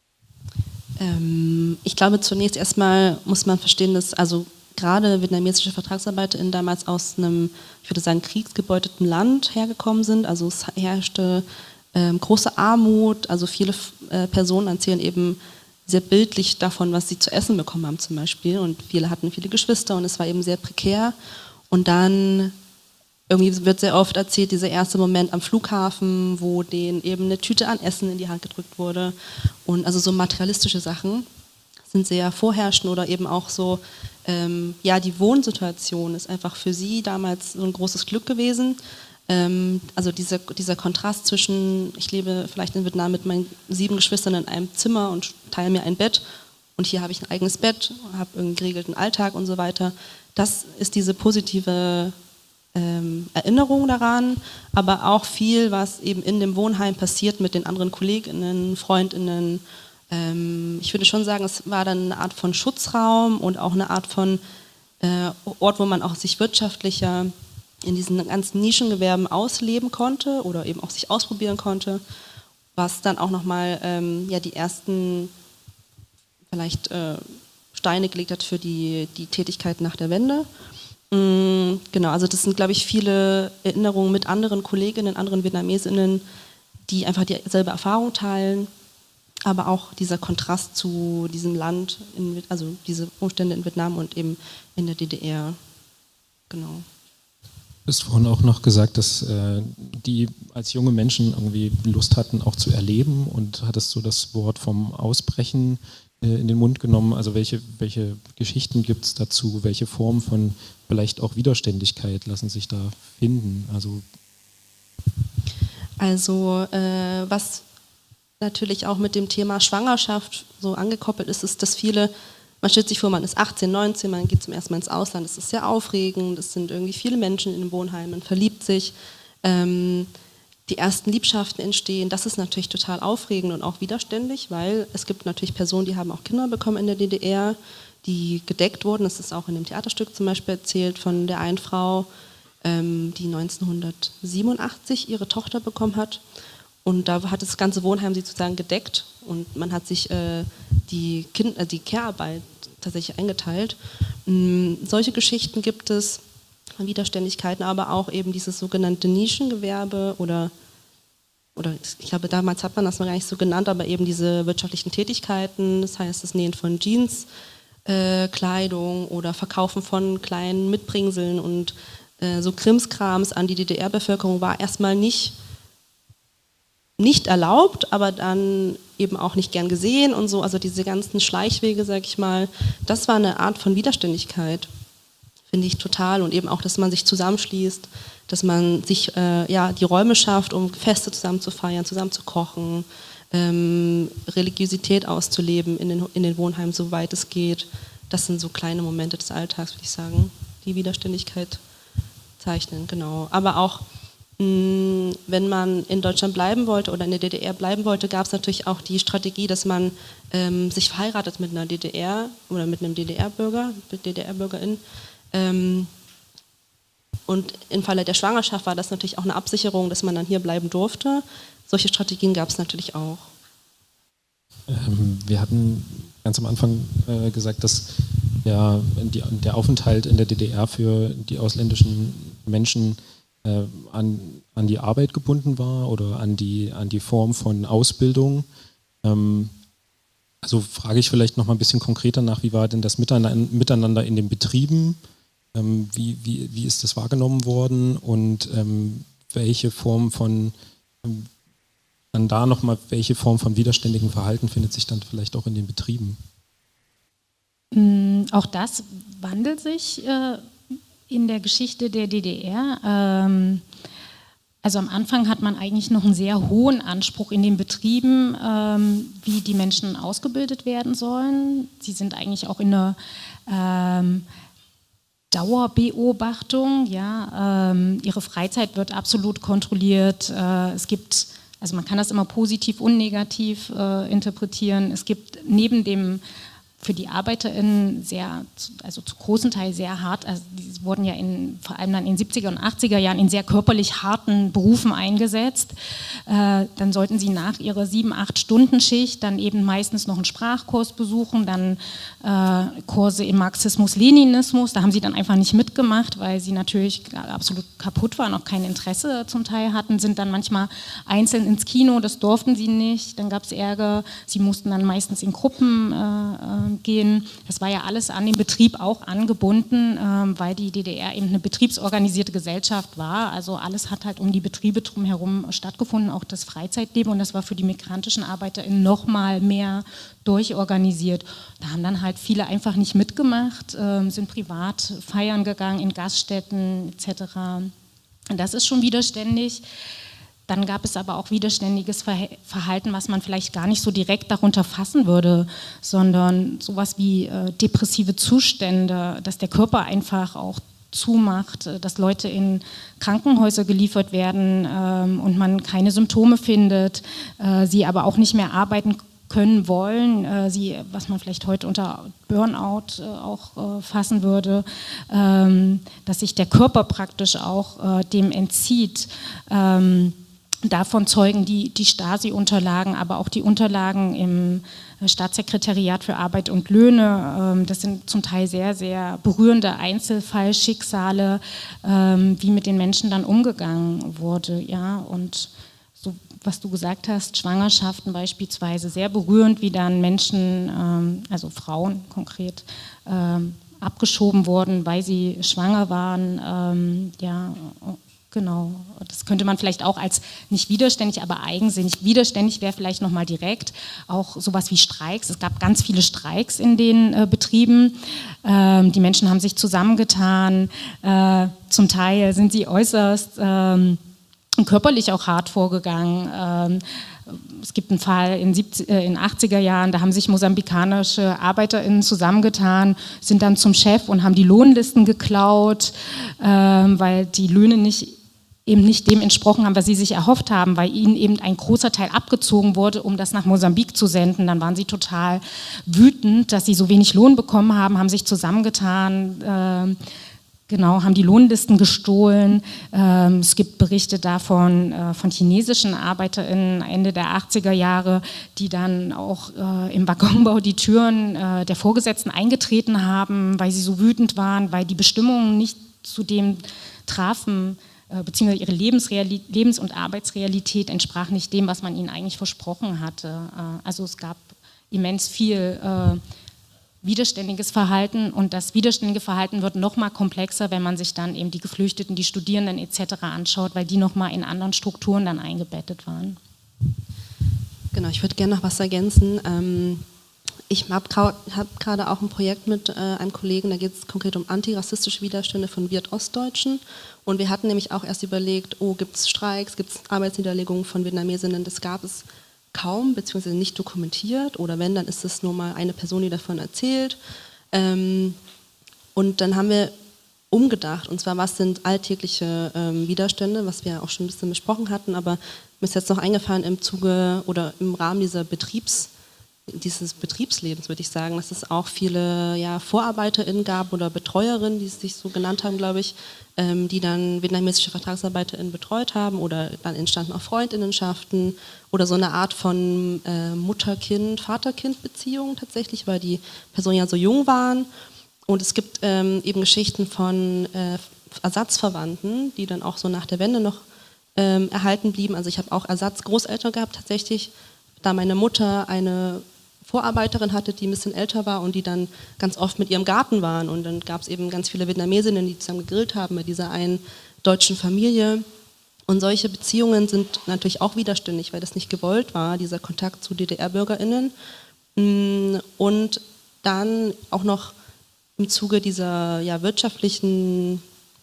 Ich glaube, zunächst erstmal muss man verstehen, dass also gerade vietnamesische VertragsarbeiterInnen damals aus einem, ich würde sagen, kriegsgebeuteten Land hergekommen sind. Also es herrschte große Armut, also viele Personen erzählen eben sehr bildlich davon, was sie zu essen bekommen haben zum Beispiel. Und viele hatten viele Geschwister und es war eben sehr prekär. Und dann irgendwie wird sehr oft erzählt, dieser erste Moment am Flughafen, wo denen eben eine Tüte an Essen in die Hand gedrückt wurde. Und also so materialistische Sachen sind sehr vorherrschend oder eben auch so, die Wohnsituation ist einfach für sie damals so ein großes Glück gewesen. Also dieser Kontrast zwischen, ich lebe vielleicht in Vietnam mit meinen 7 Geschwistern in einem Zimmer und teile mir ein Bett und hier habe ich ein eigenes Bett, habe einen geregelten Alltag und so weiter. Das ist diese positive Erinnerung daran, aber auch viel, was eben in dem Wohnheim passiert mit den anderen KollegInnen, FreundInnen. Ich würde schon sagen, es war dann eine Art von Schutzraum und auch eine Art von Ort, wo man auch sich wirtschaftlicher in diesen ganzen Nischengewerben ausleben konnte oder eben auch sich ausprobieren konnte, was dann auch nochmal die ersten vielleicht Steine gelegt hat für die Tätigkeit nach der Wende. Genau, also das sind, glaube ich, viele Erinnerungen mit anderen Kolleginnen, anderen Vietnamesinnen, die einfach dieselbe Erfahrung teilen, aber auch dieser Kontrast zu diesem Land, also diese Umstände in Vietnam und eben in der DDR. Genau. Du hast vorhin auch noch gesagt, dass die als junge Menschen irgendwie Lust hatten, auch zu erleben, und hattest so das Wort vom Ausbrechen in den Mund genommen. Also welche Geschichten gibt es dazu? Welche Formen von vielleicht auch Widerständigkeit lassen sich da finden? Also was natürlich auch mit dem Thema Schwangerschaft so angekoppelt ist, ist, dass man stellt sich vor, man ist 18, 19, man geht zum ersten Mal ins Ausland, das ist sehr aufregend, es sind irgendwie viele Menschen in den Wohnheimen, man verliebt sich, die ersten Liebschaften entstehen, das ist natürlich total aufregend und auch widerständig, weil es gibt natürlich Personen, die haben auch Kinder bekommen in der DDR, die gedeckt wurden, das ist auch in dem Theaterstück zum Beispiel erzählt von der einen Frau, die 1987 ihre Tochter bekommen hat. Und da hat das ganze Wohnheim sozusagen gedeckt und man hat sich die Care-Arbeit tatsächlich eingeteilt. Solche Geschichten gibt es, Widerständigkeiten, aber auch eben dieses sogenannte Nischengewerbe oder ich glaube, damals hat man das noch gar nicht so genannt, aber eben diese wirtschaftlichen Tätigkeiten, das heißt das Nähen von Jeans, Kleidung oder Verkaufen von kleinen Mitbringseln und so Krimskrams an die DDR-Bevölkerung war erstmal nicht erlaubt, aber dann eben auch nicht gern gesehen und so, also diese ganzen Schleichwege, sag ich mal, das war eine Art von Widerständigkeit, finde ich total, und eben auch, dass man sich zusammenschließt, dass man sich die Räume schafft, um Feste zusammen zu feiern, zusammen zu kochen, Religiosität auszuleben in den Wohnheimen, soweit es geht. Das sind so kleine Momente des Alltags, würde ich sagen, die Widerständigkeit zeichnen, genau. Aber auch wenn man in Deutschland bleiben wollte oder in der DDR bleiben wollte, gab es natürlich auch die Strategie, dass man sich verheiratet mit einer DDR oder mit einem DDR-Bürger, mit DDR-Bürgerin. Und im Falle der Schwangerschaft war das natürlich auch eine Absicherung, dass man dann hier bleiben durfte. Solche Strategien gab es natürlich auch. Wir hatten ganz am Anfang gesagt, dass der Aufenthalt in der DDR für die ausländischen Menschen an die Arbeit gebunden war oder an die Form von Ausbildung. Also frage ich vielleicht noch mal ein bisschen konkreter nach, wie war denn das Miteinander in den Betrieben? Wie ist das wahrgenommen worden und welche Form von welche Form von widerständigem Verhalten findet sich dann vielleicht auch in den Betrieben? Auch das wandelt sich in der Geschichte der DDR. Also am Anfang hat man eigentlich noch einen sehr hohen Anspruch in den Betrieben, wie die Menschen ausgebildet werden sollen. Sie sind eigentlich auch in einer Dauerbeobachtung. Ja? Ihre Freizeit wird absolut kontrolliert. Also man kann das immer positiv und negativ interpretieren. Es gibt neben dem für die ArbeiterInnen zu großen Teil sehr hart, also die wurden ja vor allem dann in den 70er und 80er Jahren in sehr körperlich harten Berufen eingesetzt. Dann sollten sie nach ihrer 7-8-Stunden-Schicht dann eben meistens noch einen Sprachkurs besuchen, dann Kurse im Marxismus-Leninismus, da haben sie dann einfach nicht mitgemacht, weil sie natürlich absolut kaputt waren, auch kein Interesse zum Teil hatten, sind dann manchmal einzeln ins Kino, das durften sie nicht, dann gab es Ärger, sie mussten dann meistens in Gruppen gehen. Das war ja alles an den Betrieb auch angebunden, weil die DDR eben eine betriebsorganisierte Gesellschaft war. Also alles hat halt um die Betriebe drumherum stattgefunden, auch das Freizeitleben, und das war für die migrantischen ArbeiterInnen noch mal mehr durchorganisiert. Da haben dann halt viele einfach nicht mitgemacht, sind privat feiern gegangen in Gaststätten etc. Und das ist schon widerständig. Dann gab es aber auch widerständiges Verhalten, was man vielleicht gar nicht so direkt darunter fassen würde, sondern sowas wie depressive Zustände, dass der Körper einfach auch zumacht, dass Leute in Krankenhäuser geliefert werden und man keine Symptome findet, sie aber auch nicht mehr arbeiten können wollen, was man vielleicht heute unter Burnout auch fassen würde, dass sich der Körper praktisch auch dem entzieht. Davon zeugen die Stasi-Unterlagen, aber auch die Unterlagen im Staatssekretariat für Arbeit und Löhne. Das sind zum Teil sehr, sehr berührende Einzelfallschicksale, wie mit den Menschen dann umgegangen wurde. Ja? Und so, was du gesagt hast, Schwangerschaften beispielsweise, sehr berührend, wie dann Menschen, also Frauen konkret, abgeschoben wurden, weil sie schwanger waren. Genau, das könnte man vielleicht auch als nicht widerständig, aber eigensinnig. Widerständig wäre vielleicht nochmal direkt auch sowas wie Streiks. Es gab ganz viele Streiks in den Betrieben. Die Menschen haben sich zusammengetan. Zum Teil sind sie äußerst körperlich auch hart vorgegangen. Es gibt einen Fall in 80er Jahren, da haben sich mosambikanische ArbeiterInnen zusammengetan, sind dann zum Chef und haben die Lohnlisten geklaut, weil die Löhne eben nicht dem entsprochen haben, was sie sich erhofft haben, weil ihnen eben ein großer Teil abgezogen wurde, um das nach Mosambik zu senden. Dann waren sie total wütend, dass sie so wenig Lohn bekommen haben sich zusammengetan, haben die Lohnlisten gestohlen. Es gibt Berichte davon von chinesischen ArbeiterInnen Ende der 80er Jahre, die dann auch im Waggonbau die Türen der Vorgesetzten eingetreten haben, weil sie so wütend waren, weil die Bestimmungen nicht zu dem trafen, beziehungsweise ihre Lebens- und Arbeitsrealität entsprach nicht dem, was man ihnen eigentlich versprochen hatte. Also es gab immens viel widerständiges Verhalten, und das widerständige Verhalten wird noch mal komplexer, wenn man sich dann eben die Geflüchteten, die Studierenden etc. anschaut, weil die noch mal in anderen Strukturen dann eingebettet waren. Genau, ich würde gerne noch was ergänzen. Ich habe gerade auch ein Projekt mit einem Kollegen, da geht es konkret um antirassistische Widerstände von Viet-Ostdeutschen, und wir hatten nämlich auch erst überlegt, gibt es Streiks, gibt es Arbeitsniederlegungen von Vietnamesinnen, das gab es kaum, beziehungsweise nicht dokumentiert, oder wenn, dann ist es nur mal eine Person, die davon erzählt. Und dann haben wir umgedacht, und zwar, was sind alltägliche Widerstände, was wir auch schon ein bisschen besprochen hatten, aber mir ist jetzt noch eingefallen im Zuge oder im Rahmen dieses Betriebslebens, würde ich sagen, dass es auch viele VorarbeiterInnen gab oder BetreuerInnen, die es sich so genannt haben, glaube ich, die dann vietnamesische VertragsarbeiterInnen betreut haben, oder dann entstanden auch Freundinnenschaften oder so eine Art von Mutter-Kind-, Vater-Kind-Beziehung tatsächlich, weil die Personen ja so jung waren. Und es gibt eben Geschichten von Ersatzverwandten, die dann auch so nach der Wende noch erhalten blieben. Also ich habe auch Ersatzgroßeltern gehabt tatsächlich, da meine Mutter eine Vorarbeiterin hatte, die ein bisschen älter war und die dann ganz oft mit ihrem Garten waren. Und dann gab es eben ganz viele Vietnamesinnen, die zusammen gegrillt haben bei dieser einen deutschen Familie. Und solche Beziehungen sind natürlich auch widerständig, weil das nicht gewollt war, dieser Kontakt zu DDR-BürgerInnen. Und dann auch noch im Zuge dieser wirtschaftlichen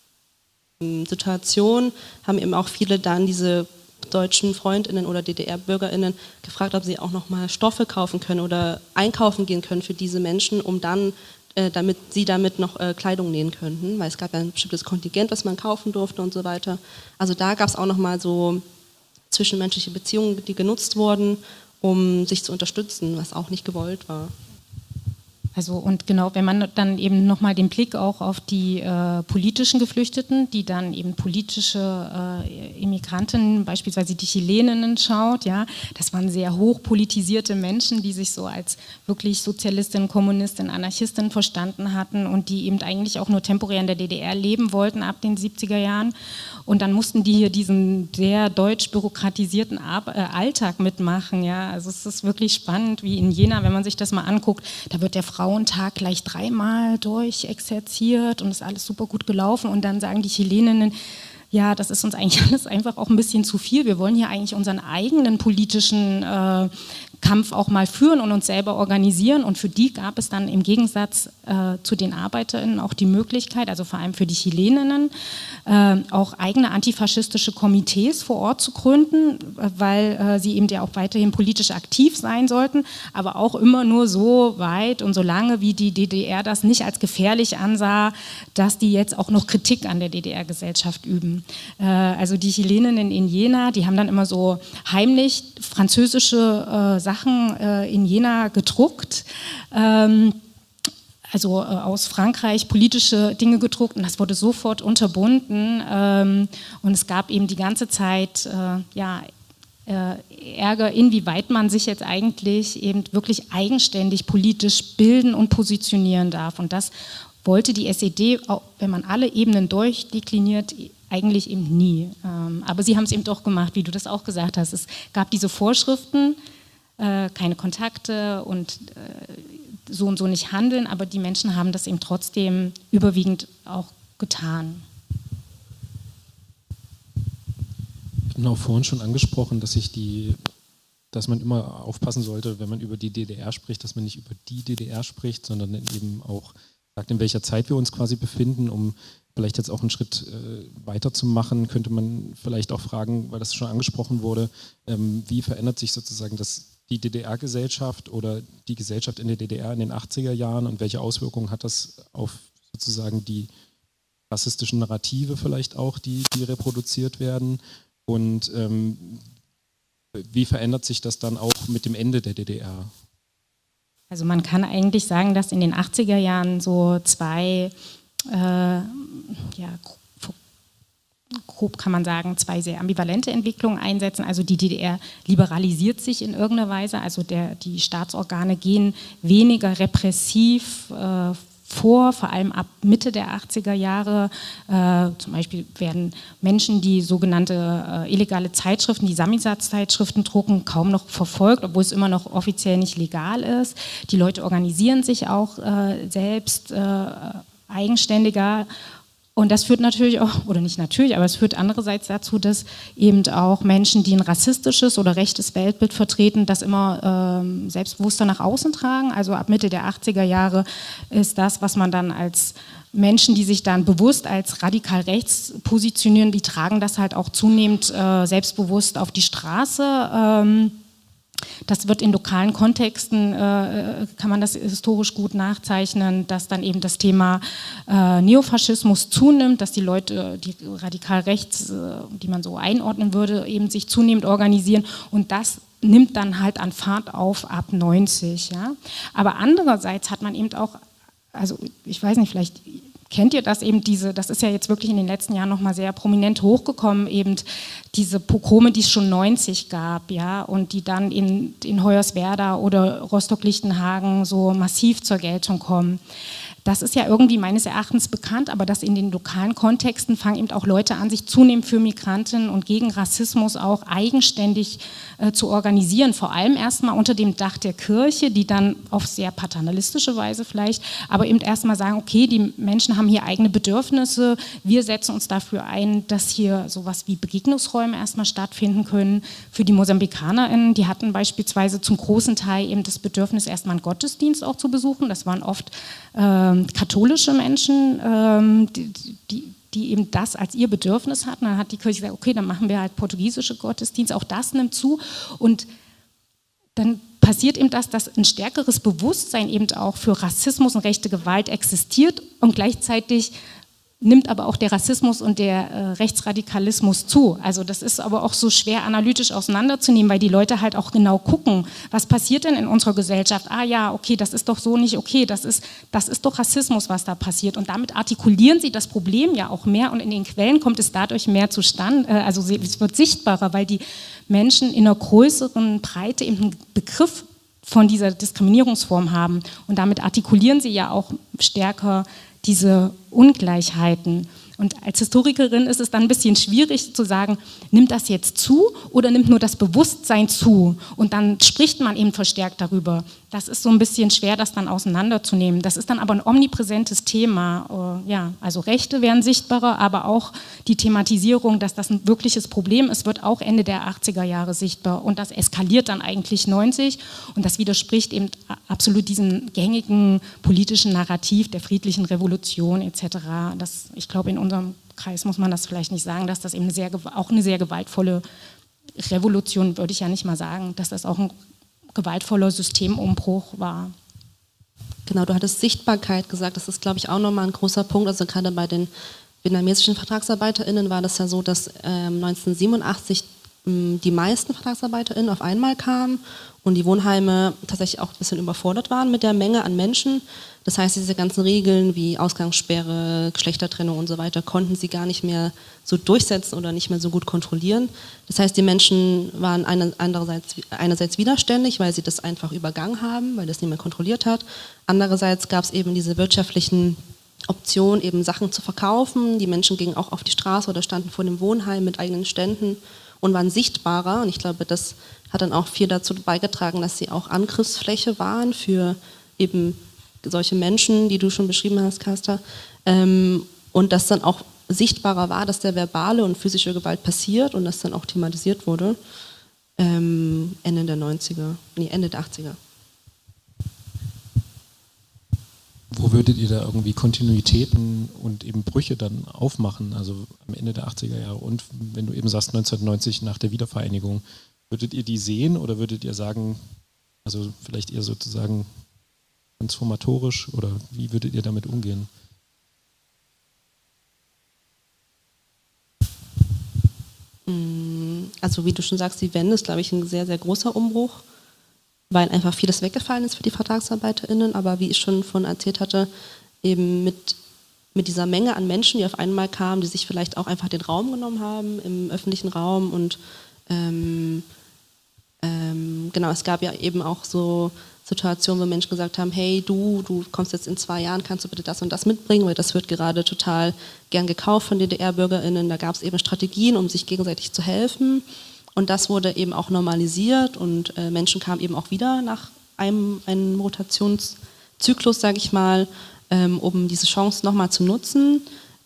Situation haben eben auch viele dann diese deutschen FreundInnen oder DDR-BürgerInnen gefragt, ob sie auch nochmal Stoffe kaufen können oder einkaufen gehen können für diese Menschen, um dann, damit sie damit noch Kleidung nähen könnten, weil es gab ja ein bestimmtes Kontingent, was man kaufen durfte und so weiter. Also da gab es auch nochmal so zwischenmenschliche Beziehungen, die genutzt wurden, um sich zu unterstützen, was auch nicht gewollt war. Also und genau, wenn man dann eben nochmal den Blick auch auf die politischen Geflüchteten, die dann eben politische Immigranten, beispielsweise die Chileninnen schaut, ja, das waren sehr hochpolitisierte Menschen, die sich so als wirklich Sozialistin, Kommunistin, Anarchistin verstanden hatten und die eben eigentlich auch nur temporär in der DDR leben wollten ab den 70er Jahren. Und dann mussten die hier diesen sehr deutsch bürokratisierten Alltag mitmachen. Ja. Also es ist wirklich spannend, wie in Jena, wenn man sich das mal anguckt, da wird der Frauentag gleich 3-mal durchexerziert und ist alles super gut gelaufen. Und dann sagen die Chileninnen, ja, das ist uns eigentlich alles einfach auch ein bisschen zu viel. Wir wollen hier eigentlich unseren eigenen politischen Kampf auch mal führen und uns selber organisieren. Und für die gab es dann im Gegensatz zu den ArbeiterInnen auch die Möglichkeit, also vor allem für die Chileninnen, auch eigene antifaschistische Komitees vor Ort zu gründen, weil sie eben ja auch weiterhin politisch aktiv sein sollten, aber auch immer nur so weit und so lange, wie die DDR das nicht als gefährlich ansah, dass die jetzt auch noch Kritik an der DDR-Gesellschaft üben. Also die Chileninnen in Jena, die haben dann immer so heimlich französische Sachen in Jena gedruckt, aus Frankreich politische Dinge gedruckt und das wurde sofort unterbunden und es gab eben die ganze Zeit Ärger, inwieweit man sich jetzt eigentlich eben wirklich eigenständig politisch bilden und positionieren darf. Und das wollte die SED, auch wenn man alle Ebenen durchdekliniert, eigentlich eben nie. Aber sie haben es eben doch gemacht, wie du das auch gesagt hast. Es gab diese Vorschriften, keine Kontakte und so und so nicht handeln, aber die Menschen haben das eben trotzdem überwiegend auch getan. Ich habe auch vorhin schon angesprochen, dass man immer aufpassen sollte, wenn man über die DDR spricht, dass man nicht über die DDR spricht, sondern eben auch sagt, in welcher Zeit wir uns quasi befinden. Um vielleicht jetzt auch einen Schritt weiter zu machen, könnte man vielleicht auch fragen, weil das schon angesprochen wurde, wie verändert sich sozusagen die DDR-Gesellschaft oder die Gesellschaft in der DDR in den 80er Jahren und welche Auswirkungen hat das auf sozusagen die rassistischen Narrative vielleicht auch, die reproduziert werden? Und wie verändert sich das dann auch mit dem Ende der DDR? Also man kann eigentlich sagen, dass in den 80er Jahren so zwei, grob kann man sagen, zwei sehr ambivalente Entwicklungen einsetzen. Also die DDR liberalisiert sich in irgendeiner Weise, also die Staatsorgane gehen weniger repressiv vor allem ab Mitte der 80er Jahre. Zum Beispiel werden Menschen, die sogenannte illegale Zeitschriften, die Samisat-Zeitschriften drucken, kaum noch verfolgt, obwohl es immer noch offiziell nicht legal ist. Die Leute organisieren sich auch selbst eigenständiger. Und das führt natürlich auch, oder nicht natürlich, aber es führt andererseits dazu, dass eben auch Menschen, die ein rassistisches oder rechtes Weltbild vertreten, das immer selbstbewusster nach außen tragen. Also ab Mitte der 80er Jahre ist das, was man dann als Menschen, die sich dann bewusst als radikal rechts positionieren, die tragen das halt auch zunehmend selbstbewusst auf die Straße. Das wird in lokalen Kontexten, kann man das historisch gut nachzeichnen, dass dann eben das Thema Neofaschismus zunimmt, dass die Leute, die radikal rechts, die man so einordnen würde, eben sich zunehmend organisieren und das nimmt dann halt an Fahrt auf ab 90. Ja? Aber andererseits hat man eben auch, also ich weiß nicht, vielleicht kennt ihr das eben, das ist ja jetzt wirklich in den letzten Jahren nochmal sehr prominent hochgekommen, eben diese Pogrome, die es schon 90 gab, ja, und die dann in Hoyerswerda oder Rostock-Lichtenhagen so massiv zur Geltung kommen. Das ist ja irgendwie meines Erachtens bekannt, aber dass in den lokalen Kontexten fangen eben auch Leute an, sich zunehmend für Migranten und gegen Rassismus auch eigenständig zu organisieren. Vor allem erstmal unter dem Dach der Kirche, die dann auf sehr paternalistische Weise vielleicht, aber eben erstmal sagen, okay, die Menschen haben hier eigene Bedürfnisse, wir setzen uns dafür ein, dass hier sowas wie Begegnungsräume erstmal stattfinden können. Für die MosambikanerInnen, die hatten beispielsweise zum großen Teil eben das Bedürfnis, erstmal einen Gottesdienst auch zu besuchen. Das waren oft katholische Menschen, die eben das als ihr Bedürfnis hatten. Dann hat die Kirche gesagt, okay, dann machen wir halt portugiesische Gottesdienste. Auch das nimmt zu und dann passiert eben das, dass ein stärkeres Bewusstsein eben auch für Rassismus und rechte Gewalt existiert und gleichzeitig nimmt aber auch der Rassismus und der Rechtsradikalismus zu. Also das ist aber auch so schwer analytisch auseinanderzunehmen, weil die Leute halt auch genau gucken, was passiert denn in unserer Gesellschaft? Ah ja, okay, das ist doch so nicht okay, das ist doch Rassismus, was da passiert. Und damit artikulieren sie das Problem ja auch mehr und in den Quellen kommt es dadurch mehr zustande, also es wird sichtbarer, weil die Menschen in einer größeren Breite eben einen Begriff von dieser Diskriminierungsform haben und damit artikulieren sie ja auch stärker diese Ungleichheiten. Und als Historikerin ist es dann ein bisschen schwierig zu sagen, nimmt das jetzt zu oder nimmt nur das Bewusstsein zu? Und dann spricht man eben verstärkt darüber. Das ist so ein bisschen schwer, das dann auseinanderzunehmen. Das ist dann aber ein omnipräsentes Thema. Ja, also Rechte werden sichtbarer, aber auch die Thematisierung, dass das ein wirkliches Problem ist, wird auch Ende der 80er Jahre sichtbar. Und das eskaliert dann eigentlich 90 und das widerspricht eben absolut diesem gängigen politischen Narrativ der friedlichen Revolution etc. Ich glaube, in unserem Kreis muss man das vielleicht nicht sagen, dass das eben auch eine sehr gewaltvolle Revolution, würde ich ja nicht mal sagen, dass das auch ein gewaltvoller Systemumbruch war. Genau, du hattest Sichtbarkeit gesagt, das ist, glaube ich, auch nochmal ein großer Punkt, also gerade bei den vietnamesischen VertragsarbeiterInnen war das ja so, dass 1987 die meisten VertragsarbeiterInnen auf einmal kamen und die Wohnheime tatsächlich auch ein bisschen überfordert waren mit der Menge an Menschen. Das heißt, diese ganzen Regeln wie Ausgangssperre, Geschlechtertrennung und so weiter konnten sie gar nicht mehr so durchsetzen oder nicht mehr so gut kontrollieren. Das heißt, die Menschen waren einerseits widerständig, weil sie das einfach übergangen haben, weil das niemand kontrolliert hat. Andererseits gab es eben diese wirtschaftlichen Optionen, eben Sachen zu verkaufen. Die Menschen gingen auch auf die Straße oder standen vor dem Wohnheim mit eigenen Ständen und waren sichtbarer. Und ich glaube, das hat dann auch viel dazu beigetragen, dass sie auch Angriffsfläche waren für eben solche Menschen, die du schon beschrieben hast, Carsta. Und dass dann auch sichtbarer war, dass der verbale und physische Gewalt passiert und das dann auch thematisiert wurde. Ende der 80er. Wo würdet ihr da irgendwie Kontinuitäten und eben Brüche dann aufmachen, also am Ende der 80er Jahre und wenn du eben sagst 1990 nach der Wiedervereinigung, würdet ihr die sehen oder würdet ihr sagen, also vielleicht eher sozusagen transformatorisch oder wie würdet ihr damit umgehen? Also wie du schon sagst, die Wende ist, glaube ich, ein sehr, sehr großer Umbruch, weil einfach vieles weggefallen ist für die VertragsarbeiterInnen, aber wie ich schon von erzählt hatte, eben mit dieser Menge an Menschen, die auf einmal kamen, die sich vielleicht auch einfach den Raum genommen haben im öffentlichen Raum und genau, es gab ja eben auch so Situationen, wo Menschen gesagt haben, hey, du kommst jetzt in 2 Jahren, kannst du bitte das und das mitbringen, weil das wird gerade total gern gekauft von DDR-BürgerInnen. Da gab es eben Strategien, um sich gegenseitig zu helfen. Und das wurde eben auch normalisiert und Menschen kamen eben auch wieder nach einem Rotationszyklus, sage ich mal, um diese Chance nochmal zu nutzen.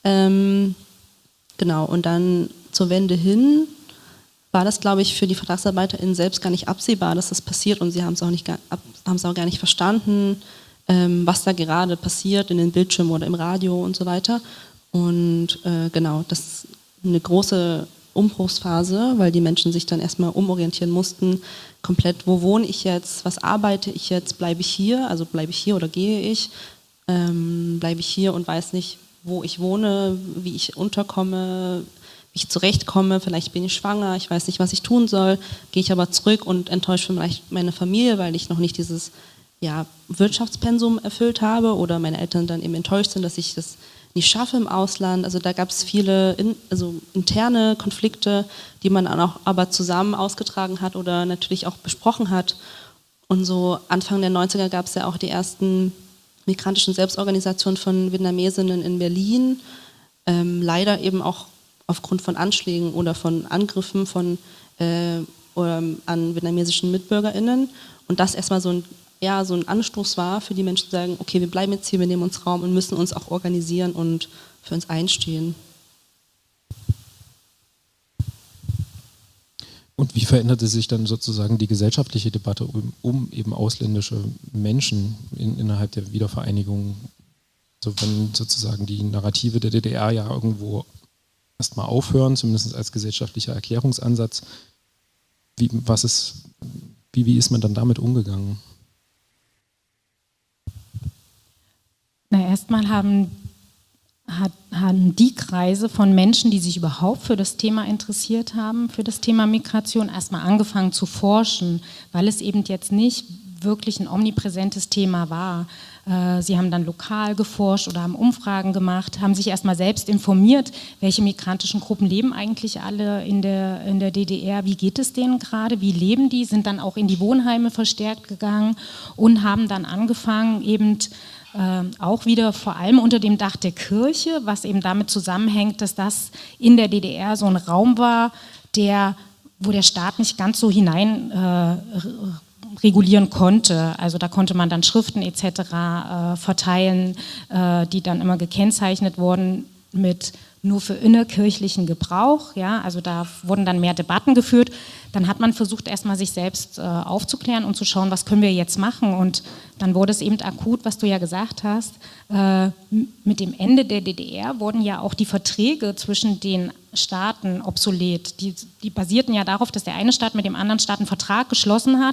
Genau, und dann zur Wende hin war das, glaube ich, für die VertragsarbeiterInnen selbst gar nicht absehbar, dass das passiert und sie haben es auch gar nicht verstanden, was da gerade passiert in den Bildschirmen oder im Radio und so weiter. Und genau, das ist eine große Umbruchsphase, weil die Menschen sich dann erstmal umorientieren mussten, komplett, wo wohne ich jetzt, was arbeite ich jetzt, bleibe ich hier oder gehe ich, bleibe ich hier und weiß nicht, wo ich wohne, wie ich unterkomme, wie ich zurechtkomme, vielleicht bin ich schwanger, ich weiß nicht, was ich tun soll, gehe ich aber zurück und enttäusche vielleicht meine Familie, weil ich noch nicht dieses Wirtschaftspensum erfüllt habe oder meine Eltern dann eben enttäuscht sind, dass ich das nicht schaffe im Ausland. Also da gab es viele interne Konflikte, die man dann auch aber zusammen ausgetragen hat oder natürlich auch besprochen hat. Und so Anfang der 90er gab es ja auch die ersten migrantischen Selbstorganisationen von Vietnamesinnen in Berlin, leider eben auch aufgrund von Anschlägen oder von Angriffen an vietnamesischen MitbürgerInnen. Und das erstmal so ein Anstoß war für die Menschen zu sagen, okay, wir bleiben jetzt hier, wir nehmen uns Raum und müssen uns auch organisieren und für uns einstehen. Und wie veränderte sich dann sozusagen die gesellschaftliche Debatte um eben ausländische Menschen innerhalb der Wiedervereinigung? Also wenn sozusagen die Narrative der DDR ja irgendwo erstmal aufhören, zumindest als gesellschaftlicher Erklärungsansatz, wie ist man dann damit umgegangen? Na, erstmal haben die Kreise von Menschen, die sich überhaupt für das Thema interessiert haben, für das Thema Migration, erstmal angefangen zu forschen, weil es eben jetzt nicht wirklich ein omnipräsentes Thema war. Sie haben dann lokal geforscht oder haben Umfragen gemacht, haben sich erstmal selbst informiert, welche migrantischen Gruppen leben eigentlich alle in der DDR, wie geht es denen gerade, wie leben die, sind dann auch in die Wohnheime verstärkt gegangen und haben dann angefangen, eben auch wieder vor allem unter dem Dach der Kirche, was eben damit zusammenhängt, dass das in der DDR so ein Raum war, wo der Staat nicht ganz so hinein regulieren konnte. Also da konnte man dann Schriften etc. Verteilen, die dann immer gekennzeichnet wurden mit nur für innerkirchlichen Gebrauch. Ja? Also da wurden dann mehr Debatten geführt. Dann hat man versucht, erstmal sich selbst aufzuklären und zu schauen, was können wir jetzt machen. Und dann wurde es eben akut, was du ja gesagt hast. Mit dem Ende der DDR wurden ja auch die Verträge zwischen den Staaten obsolet. Die basierten ja darauf, dass der eine Staat mit dem anderen Staat einen Vertrag geschlossen hat,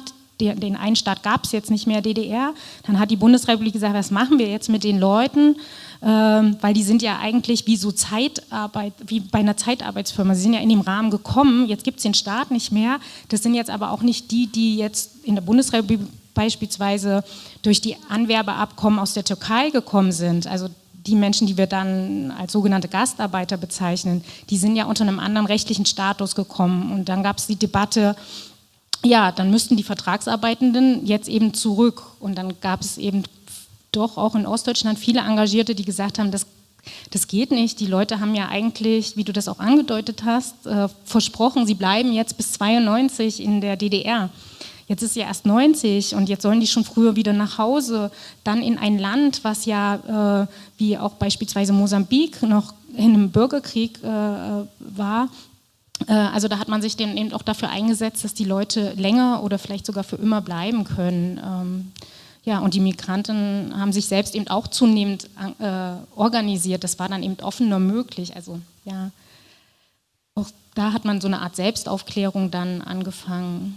den einen Staat gab es jetzt nicht mehr, DDR. Dann hat die Bundesrepublik gesagt, was machen wir jetzt mit den Leuten? Weil die sind ja eigentlich wie so Zeitarbeit, wie bei einer Zeitarbeitsfirma. Sie sind ja in dem Rahmen gekommen, jetzt gibt es den Staat nicht mehr. Das sind jetzt aber auch nicht die jetzt in der Bundesrepublik beispielsweise durch die Anwerbeabkommen aus der Türkei gekommen sind. Also die Menschen, die wir dann als sogenannte Gastarbeiter bezeichnen, die sind ja unter einem anderen rechtlichen Status gekommen. Und dann gab es die Debatte, ja, dann müssten die Vertragsarbeitenden jetzt eben zurück. Und dann gab es eben doch auch in Ostdeutschland viele Engagierte, die gesagt haben, das geht nicht. Die Leute haben ja eigentlich, wie du das auch angedeutet hast, versprochen, sie bleiben jetzt bis 92 in der DDR. Jetzt ist ja erst 90 und jetzt sollen die schon früher wieder nach Hause, dann in ein Land, was ja, wie auch beispielsweise Mosambik, noch in einem Bürgerkrieg war. Also da hat man sich dann eben auch dafür eingesetzt, dass die Leute länger oder vielleicht sogar für immer bleiben können. Ja, und die Migranten haben sich selbst eben auch zunehmend organisiert. Das war dann eben offener möglich. Also ja, auch da hat man so eine Art Selbstaufklärung dann angefangen.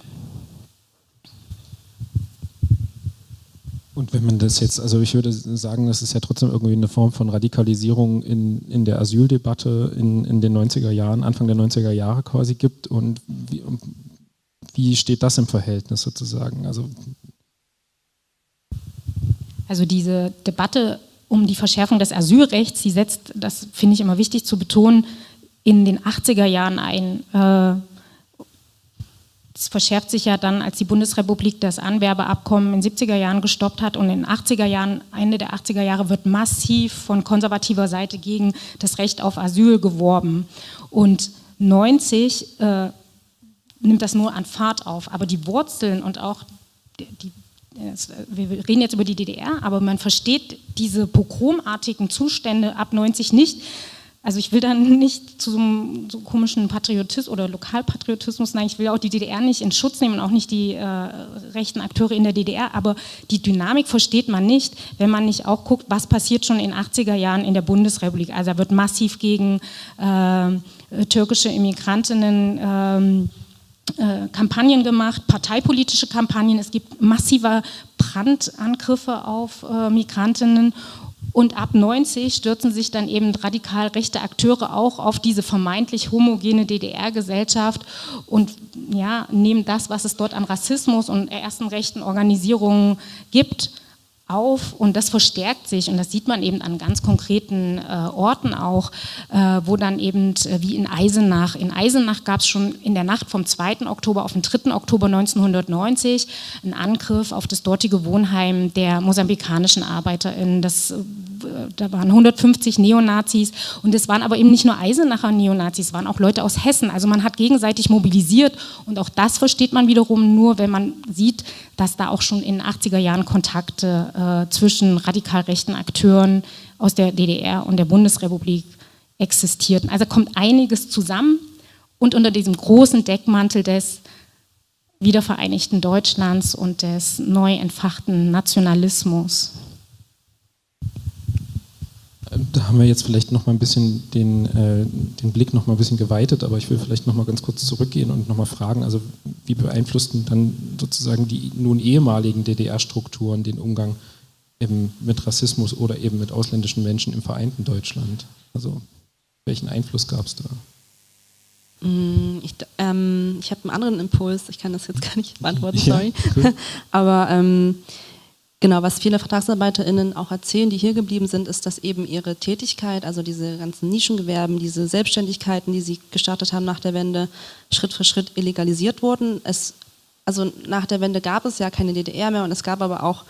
Und wenn man das jetzt, also ich würde sagen, das ist ja trotzdem irgendwie eine Form von Radikalisierung in der Asyldebatte in den 90er Jahren, Anfang der 90er Jahre quasi gibt. Und wie steht das im Verhältnis sozusagen? Also diese Debatte um die Verschärfung des Asylrechts, die setzt, das finde ich immer wichtig zu betonen, in den 80er Jahren ein. Es verschärft sich ja dann, als die Bundesrepublik das Anwerbeabkommen in den 70er Jahren gestoppt hat, und in den 80er Jahren, Ende der 80er Jahre, wird massiv von konservativer Seite gegen das Recht auf Asyl geworben. Und 90 nimmt das nur an Fahrt auf. Aber die Wurzeln und auch wir reden jetzt über die DDR, aber man versteht diese pogromartigen Zustände ab 90 nicht. Also ich will dann nicht zu so einem so komischen Patriotismus oder Lokalpatriotismus, nein, ich will auch die DDR nicht in Schutz nehmen und auch nicht die rechten Akteure in der DDR, aber die Dynamik versteht man nicht, wenn man nicht auch guckt, was passiert schon in den 80er Jahren in der Bundesrepublik. Also da wird massiv gegen türkische Immigrantinnen Kampagnen gemacht, parteipolitische Kampagnen, es gibt massive Brandangriffe auf Migrantinnen. Und ab 90 stürzen sich dann eben radikal rechte Akteure auch auf diese vermeintlich homogene DDR-Gesellschaft und ja, nehmen das, was es dort an Rassismus und ersten rechten Organisierungen gibt, auf, und das verstärkt sich, und das sieht man eben an ganz konkreten Orten auch, wo dann eben, wie in Eisenach gab es schon in der Nacht vom 2. Oktober auf den 3. Oktober 1990 einen Angriff auf das dortige Wohnheim der mosambikanischen ArbeiterInnen. Da waren 150 Neonazis, und es waren aber eben nicht nur Eisenacher Neonazis, es waren auch Leute aus Hessen. Also man hat gegenseitig mobilisiert, und auch das versteht man wiederum nur, wenn man sieht, dass da auch schon in den 80er Jahren Kontakte zwischen radikal rechten Akteuren aus der DDR und der Bundesrepublik existierten. Also kommt einiges zusammen, und unter diesem großen Deckmantel des wiedervereinigten Deutschlands und des neu entfachten Nationalismus. Da haben wir jetzt vielleicht noch mal ein bisschen den Blick noch mal ein bisschen geweitet, aber ich will vielleicht noch mal ganz kurz zurückgehen und noch mal fragen, also wie beeinflussten dann sozusagen die nun ehemaligen DDR-Strukturen den Umgang eben mit Rassismus oder eben mit ausländischen Menschen im vereinten Deutschland? Also welchen Einfluss gab es da? Ich habe einen anderen Impuls, ich kann das jetzt gar nicht beantworten, sorry. Ja, cool. Aber genau, was viele VertragsarbeiterInnen auch erzählen, die hier geblieben sind, ist, dass eben ihre Tätigkeit, also diese ganzen Nischengewerben, diese Selbstständigkeiten, die sie gestartet haben nach der Wende, Schritt für Schritt illegalisiert wurden. Also nach der Wende gab es ja keine DDR mehr, und es gab aber auch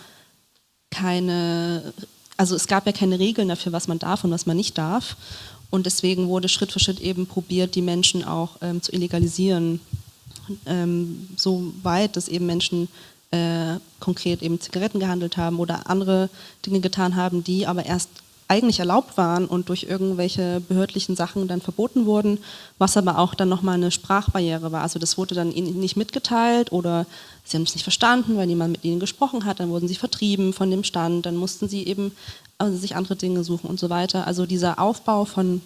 es gab ja keine Regeln dafür, was man darf und was man nicht darf. Und deswegen wurde Schritt für Schritt eben probiert, die Menschen auch zu illegalisieren, so weit, dass eben Menschen konkret eben Zigaretten gehandelt haben oder andere Dinge getan haben, die aber erst eigentlich erlaubt waren und durch irgendwelche behördlichen Sachen dann verboten wurden, was aber auch dann nochmal eine Sprachbarriere war. Also das wurde dann ihnen nicht mitgeteilt, oder sie haben es nicht verstanden, weil niemand mit ihnen gesprochen hat, dann wurden sie vertrieben von dem Stand, dann mussten sie eben sich andere Dinge suchen und so weiter. Also dieser Aufbau von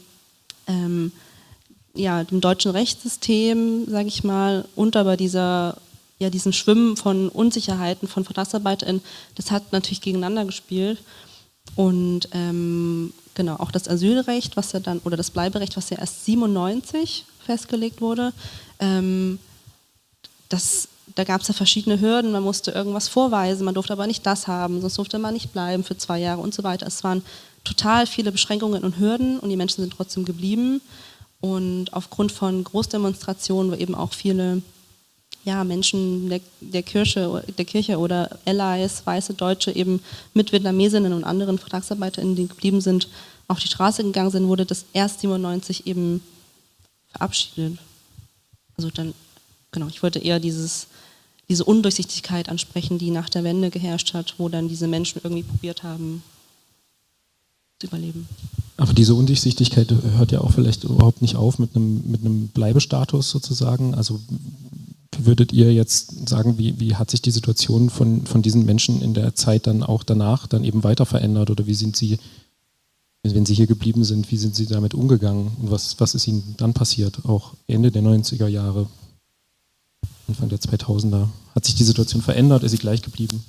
dem deutschen Rechtssystem, sage ich mal, und aber dieser diesen Schwimmen von Unsicherheiten von VertragsarbeiterInnen, das hat natürlich gegeneinander gespielt. Und genau, auch das Asylrecht, was ja dann, oder das Bleiberecht, was ja erst 97 festgelegt wurde, da gab es ja verschiedene Hürden, man musste irgendwas vorweisen, man durfte aber nicht das haben, sonst durfte man nicht bleiben für 2 Jahre und so weiter. Es waren total viele Beschränkungen und Hürden und die Menschen sind trotzdem geblieben. Und aufgrund von Großdemonstrationen, wo eben auch viele Menschen der Kirche oder Allies, weiße Deutsche, eben mit Vietnamesinnen und anderen VertragsarbeiterInnen, die geblieben sind, auf die Straße gegangen sind, wurde das erst 97 eben verabschiedet. Also dann, genau, ich wollte eher diese Undurchsichtigkeit ansprechen, die nach der Wende geherrscht hat, wo dann diese Menschen irgendwie probiert haben zu überleben. Aber diese Undurchsichtigkeit hört ja auch vielleicht überhaupt nicht auf mit einem Bleibestatus sozusagen. Also wie würdet ihr jetzt sagen, wie hat sich die Situation von diesen Menschen in der Zeit dann auch danach dann eben weiter verändert oder wie sind sie, wenn sie hier geblieben sind, wie sind sie damit umgegangen und was ist ihnen dann passiert, auch Ende der 90er Jahre, Anfang der 2000er? Hat sich die Situation verändert, ist sie gleich geblieben?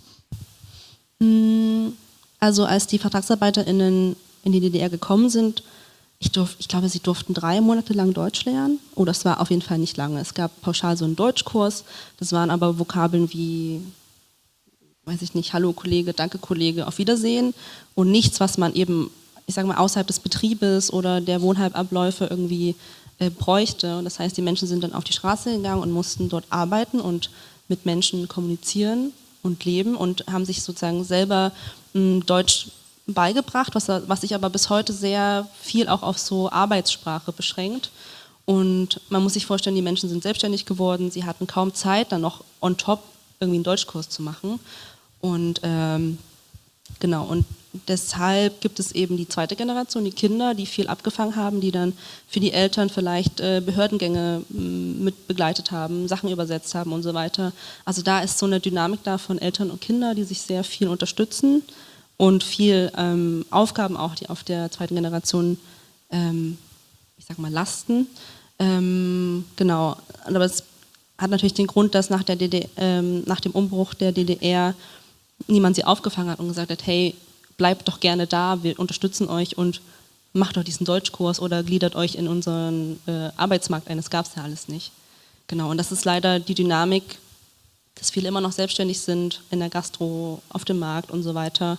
Also als die VertragsarbeiterInnen in die DDR gekommen sind, ich glaube, sie durften 3 Monate lang Deutsch lernen. Oh, das war auf jeden Fall nicht lange. Es gab pauschal so einen Deutschkurs. Das waren aber Vokabeln wie, weiß ich nicht, Hallo Kollege, Danke Kollege, auf Wiedersehen. Und nichts, was man eben, ich sage mal, außerhalb des Betriebes oder der Wohnheimabläufe irgendwie bräuchte. Und das heißt, die Menschen sind dann auf die Straße gegangen und mussten dort arbeiten und mit Menschen kommunizieren und leben und haben sich sozusagen selber Deutsch beigebracht, was sich aber bis heute sehr viel auch auf so Arbeitssprache beschränkt. Und man muss sich vorstellen, die Menschen sind selbstständig geworden, sie hatten kaum Zeit, dann noch on top irgendwie einen Deutschkurs zu machen. Und genau, und deshalb gibt es eben die zweite Generation, die Kinder, die viel abgefangen haben, die dann für die Eltern vielleicht Behördengänge mit begleitet haben, Sachen übersetzt haben und so weiter. Also da ist so eine Dynamik da von Eltern und Kindern, die sich sehr viel unterstützen. Und viel Aufgaben auch, die auf der zweiten Generation, ich sag mal, lasten. Genau, aber es hat natürlich den Grund, dass nach dem Umbruch der DDR niemand sie aufgefangen hat und gesagt hat, hey, bleibt doch gerne da, wir unterstützen euch und macht doch diesen Deutschkurs oder gliedert euch in unseren Arbeitsmarkt ein. Das gab es ja alles nicht. Genau, und das ist leider die Dynamik, dass viele immer noch selbstständig sind in der Gastro, auf dem Markt und so weiter.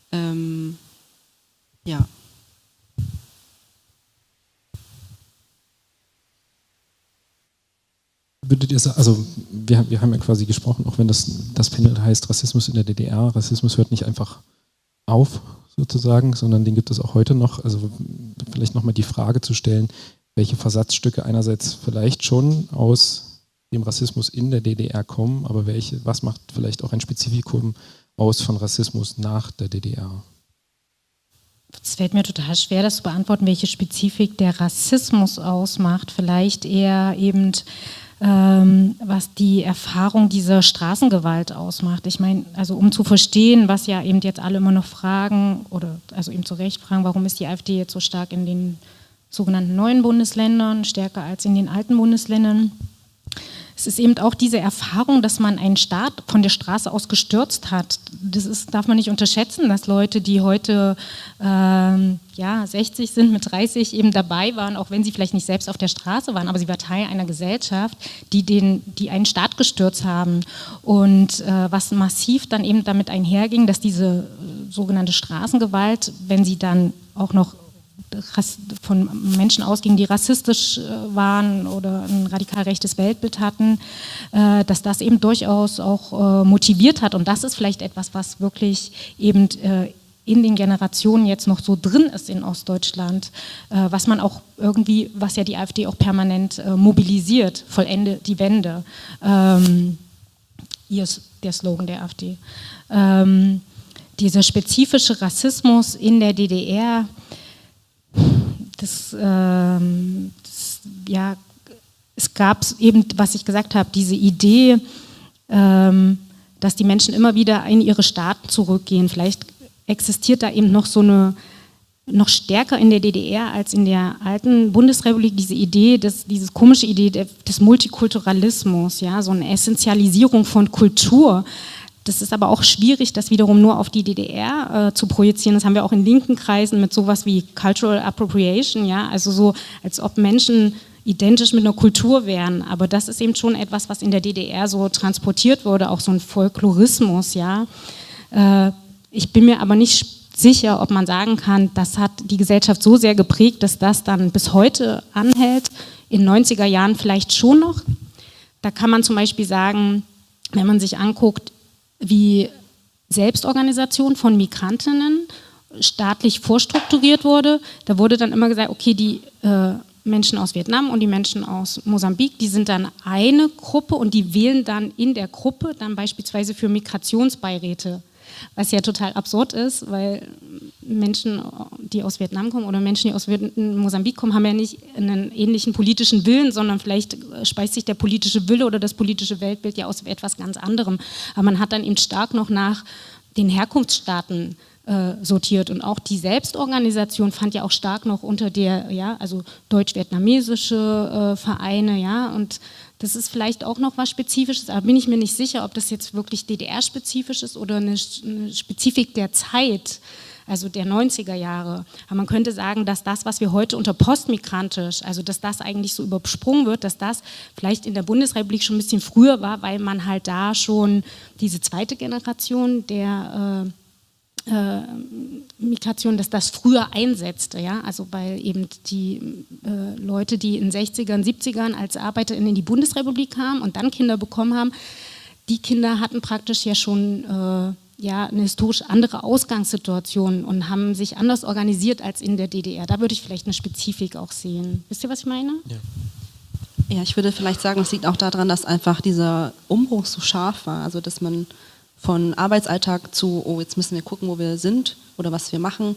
Ja. Würdet ihr sagen, also wir haben ja quasi gesprochen, auch wenn das Panel heißt Rassismus in der DDR, Rassismus hört nicht einfach auf sozusagen, sondern den gibt es auch heute noch. Also vielleicht nochmal die Frage zu stellen, welche Versatzstücke einerseits vielleicht schon aus dem Rassismus in der DDR kommen, aber was macht vielleicht auch ein Spezifikum aus von Rassismus nach der DDR? Es fällt mir total schwer, das zu beantworten, welche Spezifik der Rassismus ausmacht. Vielleicht eher eben, was die Erfahrung dieser Straßengewalt ausmacht. Ich meine, also um zu verstehen, was ja eben jetzt alle immer noch fragen, oder also eben zu Recht fragen, warum ist die AfD jetzt so stark in den sogenannten neuen Bundesländern, stärker als in den alten Bundesländern. Es ist eben auch diese Erfahrung, dass man einen Staat von der Straße aus gestürzt hat. Darf man nicht unterschätzen, dass Leute, die heute 60 sind, mit 30 eben dabei waren, auch wenn sie vielleicht nicht selbst auf der Straße waren, aber sie war Teil einer Gesellschaft, die einen Staat gestürzt haben. Und was massiv dann eben damit einherging, dass diese sogenannte Straßengewalt, wenn sie dann auch noch von Menschen ausgingen, die rassistisch waren oder ein radikal rechtes Weltbild hatten, dass das eben durchaus auch motiviert hat. Und das ist vielleicht etwas, was wirklich eben in den Generationen jetzt noch so drin ist in Ostdeutschland, was man auch irgendwie, was ja die AfD auch permanent mobilisiert, vollende die Wende, der Slogan der AfD. Dieser spezifische Rassismus in der DDR, es gab eben, was ich gesagt habe, diese Idee, dass die Menschen immer wieder in ihre Staaten zurückgehen. Vielleicht existiert da eben noch so eine noch stärker in der DDR als in der alten Bundesrepublik diese Idee, diese komische Idee des Multikulturalismus, ja, so eine Essentialisierung von Kultur. Das ist aber auch schwierig, das wiederum nur auf die DDR zu projizieren. Das haben wir auch in linken Kreisen mit sowas wie Cultural Appropriation, ja, also so, als ob Menschen identisch mit einer Kultur wären. Aber das ist eben schon etwas, was in der DDR so transportiert wurde, auch so ein Folklorismus, ja. Ich bin mir aber nicht sicher, ob man sagen kann, das hat die Gesellschaft so sehr geprägt, dass das dann bis heute anhält. In 90er Jahren vielleicht schon noch. Da kann man zum Beispiel sagen, wenn man sich anguckt, wie Selbstorganisation von Migrantinnen staatlich vorstrukturiert wurde, da wurde dann immer gesagt, okay, die Menschen aus Vietnam und die Menschen aus Mosambik, die sind dann eine Gruppe und die wählen dann in der Gruppe dann beispielsweise für Migrationsbeiräte. Was ja total absurd ist, weil Menschen, die aus Vietnam kommen oder Menschen, die aus Mosambik kommen, haben ja nicht einen ähnlichen politischen Willen, sondern vielleicht speist sich der politische Wille oder das politische Weltbild ja aus etwas ganz anderem. Aber man hat dann eben stark noch nach den Herkunftsstaaten sortiert und auch die Selbstorganisation fand ja auch stark noch unter der, ja, also deutsch-vietnamesische Vereine, ja, und das ist vielleicht auch noch was Spezifisches, aber bin ich mir nicht sicher, ob das jetzt wirklich DDR-spezifisch ist oder eine Spezifik der Zeit, also der 90er Jahre. Aber man könnte sagen, dass das, was wir heute unter postmigrantisch, also dass das eigentlich so übersprungen wird, dass das vielleicht in der Bundesrepublik schon ein bisschen früher war, weil man halt da schon diese zweite Generation der Migration, dass das früher einsetzte, ja, also weil eben die Leute, die in den 60ern, 70ern als ArbeiterInnen in die Bundesrepublik kamen und dann Kinder bekommen haben, die Kinder hatten praktisch ja schon ja, eine historisch andere Ausgangssituation und haben sich anders organisiert als in der DDR. Da würde ich vielleicht eine Spezifik auch sehen. Wisst ihr, was ich meine? Ja. Ja, ich würde vielleicht sagen, es liegt auch daran, dass einfach dieser Umbruch so scharf war, also dass man von Arbeitsalltag zu, oh, jetzt müssen wir gucken, wo wir sind oder was wir machen,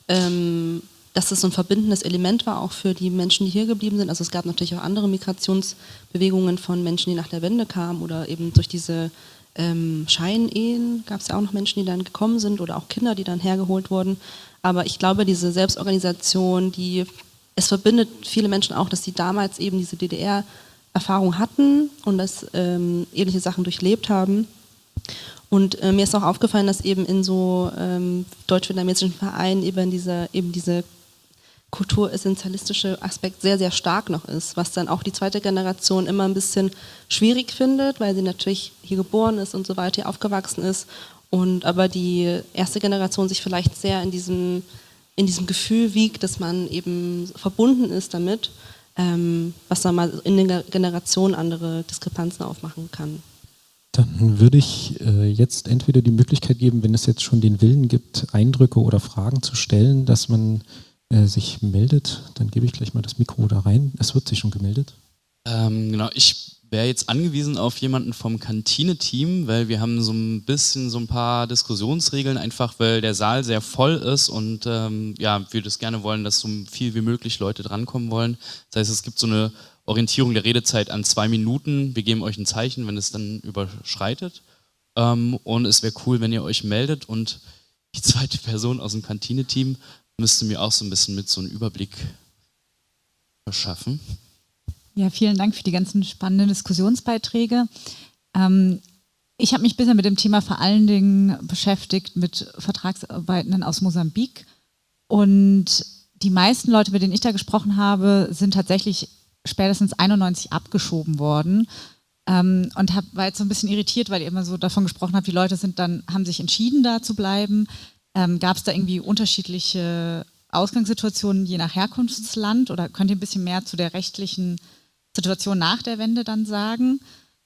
dass es so ein verbindendes Element war, auch für die Menschen, die hier geblieben sind. Also es gab natürlich auch andere Migrationsbewegungen von Menschen, die nach der Wende kamen oder eben durch diese Scheinehen gab es ja auch noch Menschen, die dann gekommen sind oder auch Kinder, die dann hergeholt wurden. Aber ich glaube, diese Selbstorganisation, es verbindet viele Menschen auch, dass sie damals eben diese DDR-Erfahrung hatten und dass ähnliche Sachen durchlebt haben. Und mir ist auch aufgefallen, dass eben in so deutsch-vietnamesischen Vereinen eben diese kulturessentialistische Aspekt sehr, sehr stark noch ist, was dann auch die zweite Generation immer ein bisschen schwierig findet, weil sie natürlich hier geboren ist und so weiter, hier aufgewachsen ist. Und aber die erste Generation sich vielleicht sehr in diesem Gefühl wiegt, dass man eben verbunden ist damit, was dann mal in den Generationen andere Diskrepanzen aufmachen kann. Dann würde ich jetzt entweder die Möglichkeit geben, wenn es jetzt schon den Willen gibt, Eindrücke oder Fragen zu stellen, dass man sich meldet. Dann gebe ich gleich mal das Mikro da rein. Es wird sich schon gemeldet. Genau, ich wäre jetzt angewiesen auf jemanden vom Kantine-Team, weil wir haben so ein paar Diskussionsregeln, einfach weil der Saal sehr voll ist und ja, wir das gerne wollen, dass so viel wie möglich Leute drankommen wollen. Das heißt, es gibt so eine Orientierung der Redezeit an 2 Minuten. Wir geben euch ein Zeichen, wenn es dann überschreitet. Und es wäre cool, wenn ihr euch meldet. Und die zweite Person aus dem Kantine-Team müsste mir auch so ein bisschen mit so einen Überblick verschaffen. Ja, vielen Dank für die ganzen spannenden Diskussionsbeiträge. Ich habe mich bisher mit dem Thema vor allen Dingen beschäftigt mit Vertragsarbeitenden aus Mosambik. Und die meisten Leute, mit denen ich da gesprochen habe, sind tatsächlich spätestens 91 abgeschoben worden und war jetzt so ein bisschen irritiert, weil ihr immer so davon gesprochen habt, die Leute haben sich entschieden, da zu bleiben. Gab es da irgendwie unterschiedliche Ausgangssituationen je nach Herkunftsland oder könnt ihr ein bisschen mehr zu der rechtlichen Situation nach der Wende dann sagen?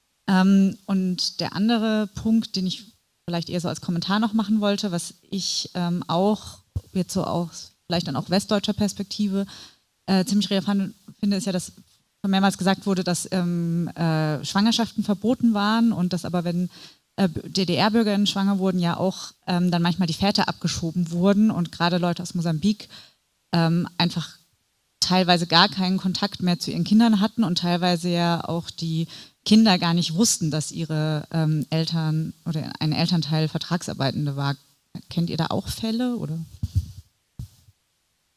Und der andere Punkt, den ich vielleicht eher so als Kommentar noch machen wollte, was ich auch jetzt so aus vielleicht dann auch westdeutscher Perspektive ziemlich relevant finde, ist ja, dass schon mehrmals gesagt wurde, dass Schwangerschaften verboten waren und dass aber, wenn DDR-BürgerInnen schwanger wurden, ja auch dann manchmal die Väter abgeschoben wurden und gerade Leute aus Mosambik einfach teilweise gar keinen Kontakt mehr zu ihren Kindern hatten und teilweise ja auch die Kinder gar nicht wussten, dass ihre Eltern oder ein Elternteil Vertragsarbeitende war. Kennt ihr da auch Fälle, oder?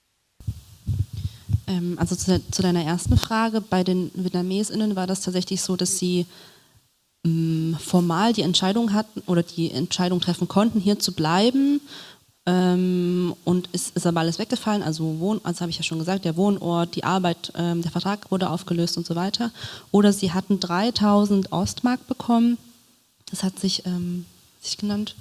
Also zu deiner ersten Frage, bei den VietnamesInnen war das tatsächlich so, dass sie formal die Entscheidung hatten oder die Entscheidung treffen konnten, hier zu bleiben. Und es ist aber alles weggefallen, also habe ich ja schon gesagt, der Wohnort, die Arbeit, der Vertrag wurde aufgelöst und so weiter. Oder sie hatten 3.000 Ostmark bekommen, das hat sich genannt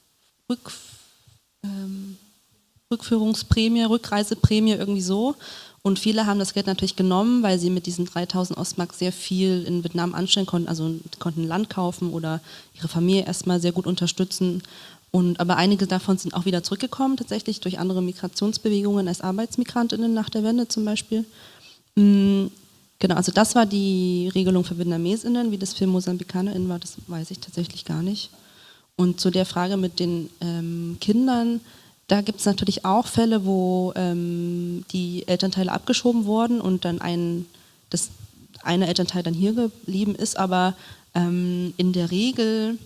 Rückführungsprämie, Rückreiseprämie, irgendwie so. Und viele haben das Geld natürlich genommen, weil sie mit diesen 3.000 Ostmark sehr viel in Vietnam anstellen konnten, also konnten Land kaufen oder ihre Familie erstmal sehr gut unterstützen. Aber einige davon sind auch wieder zurückgekommen, tatsächlich durch andere Migrationsbewegungen als ArbeitsmigrantInnen nach der Wende zum Beispiel. Genau, also das war die Regelung für VietnamesInnen, wie das für MosambikanerInnen war, das weiß ich tatsächlich gar nicht. Und zu der Frage mit den Kindern, da gibt es natürlich auch Fälle, wo die Elternteile abgeschoben wurden und dann das eine Elternteil dann hier geblieben ist, aber in der Regel,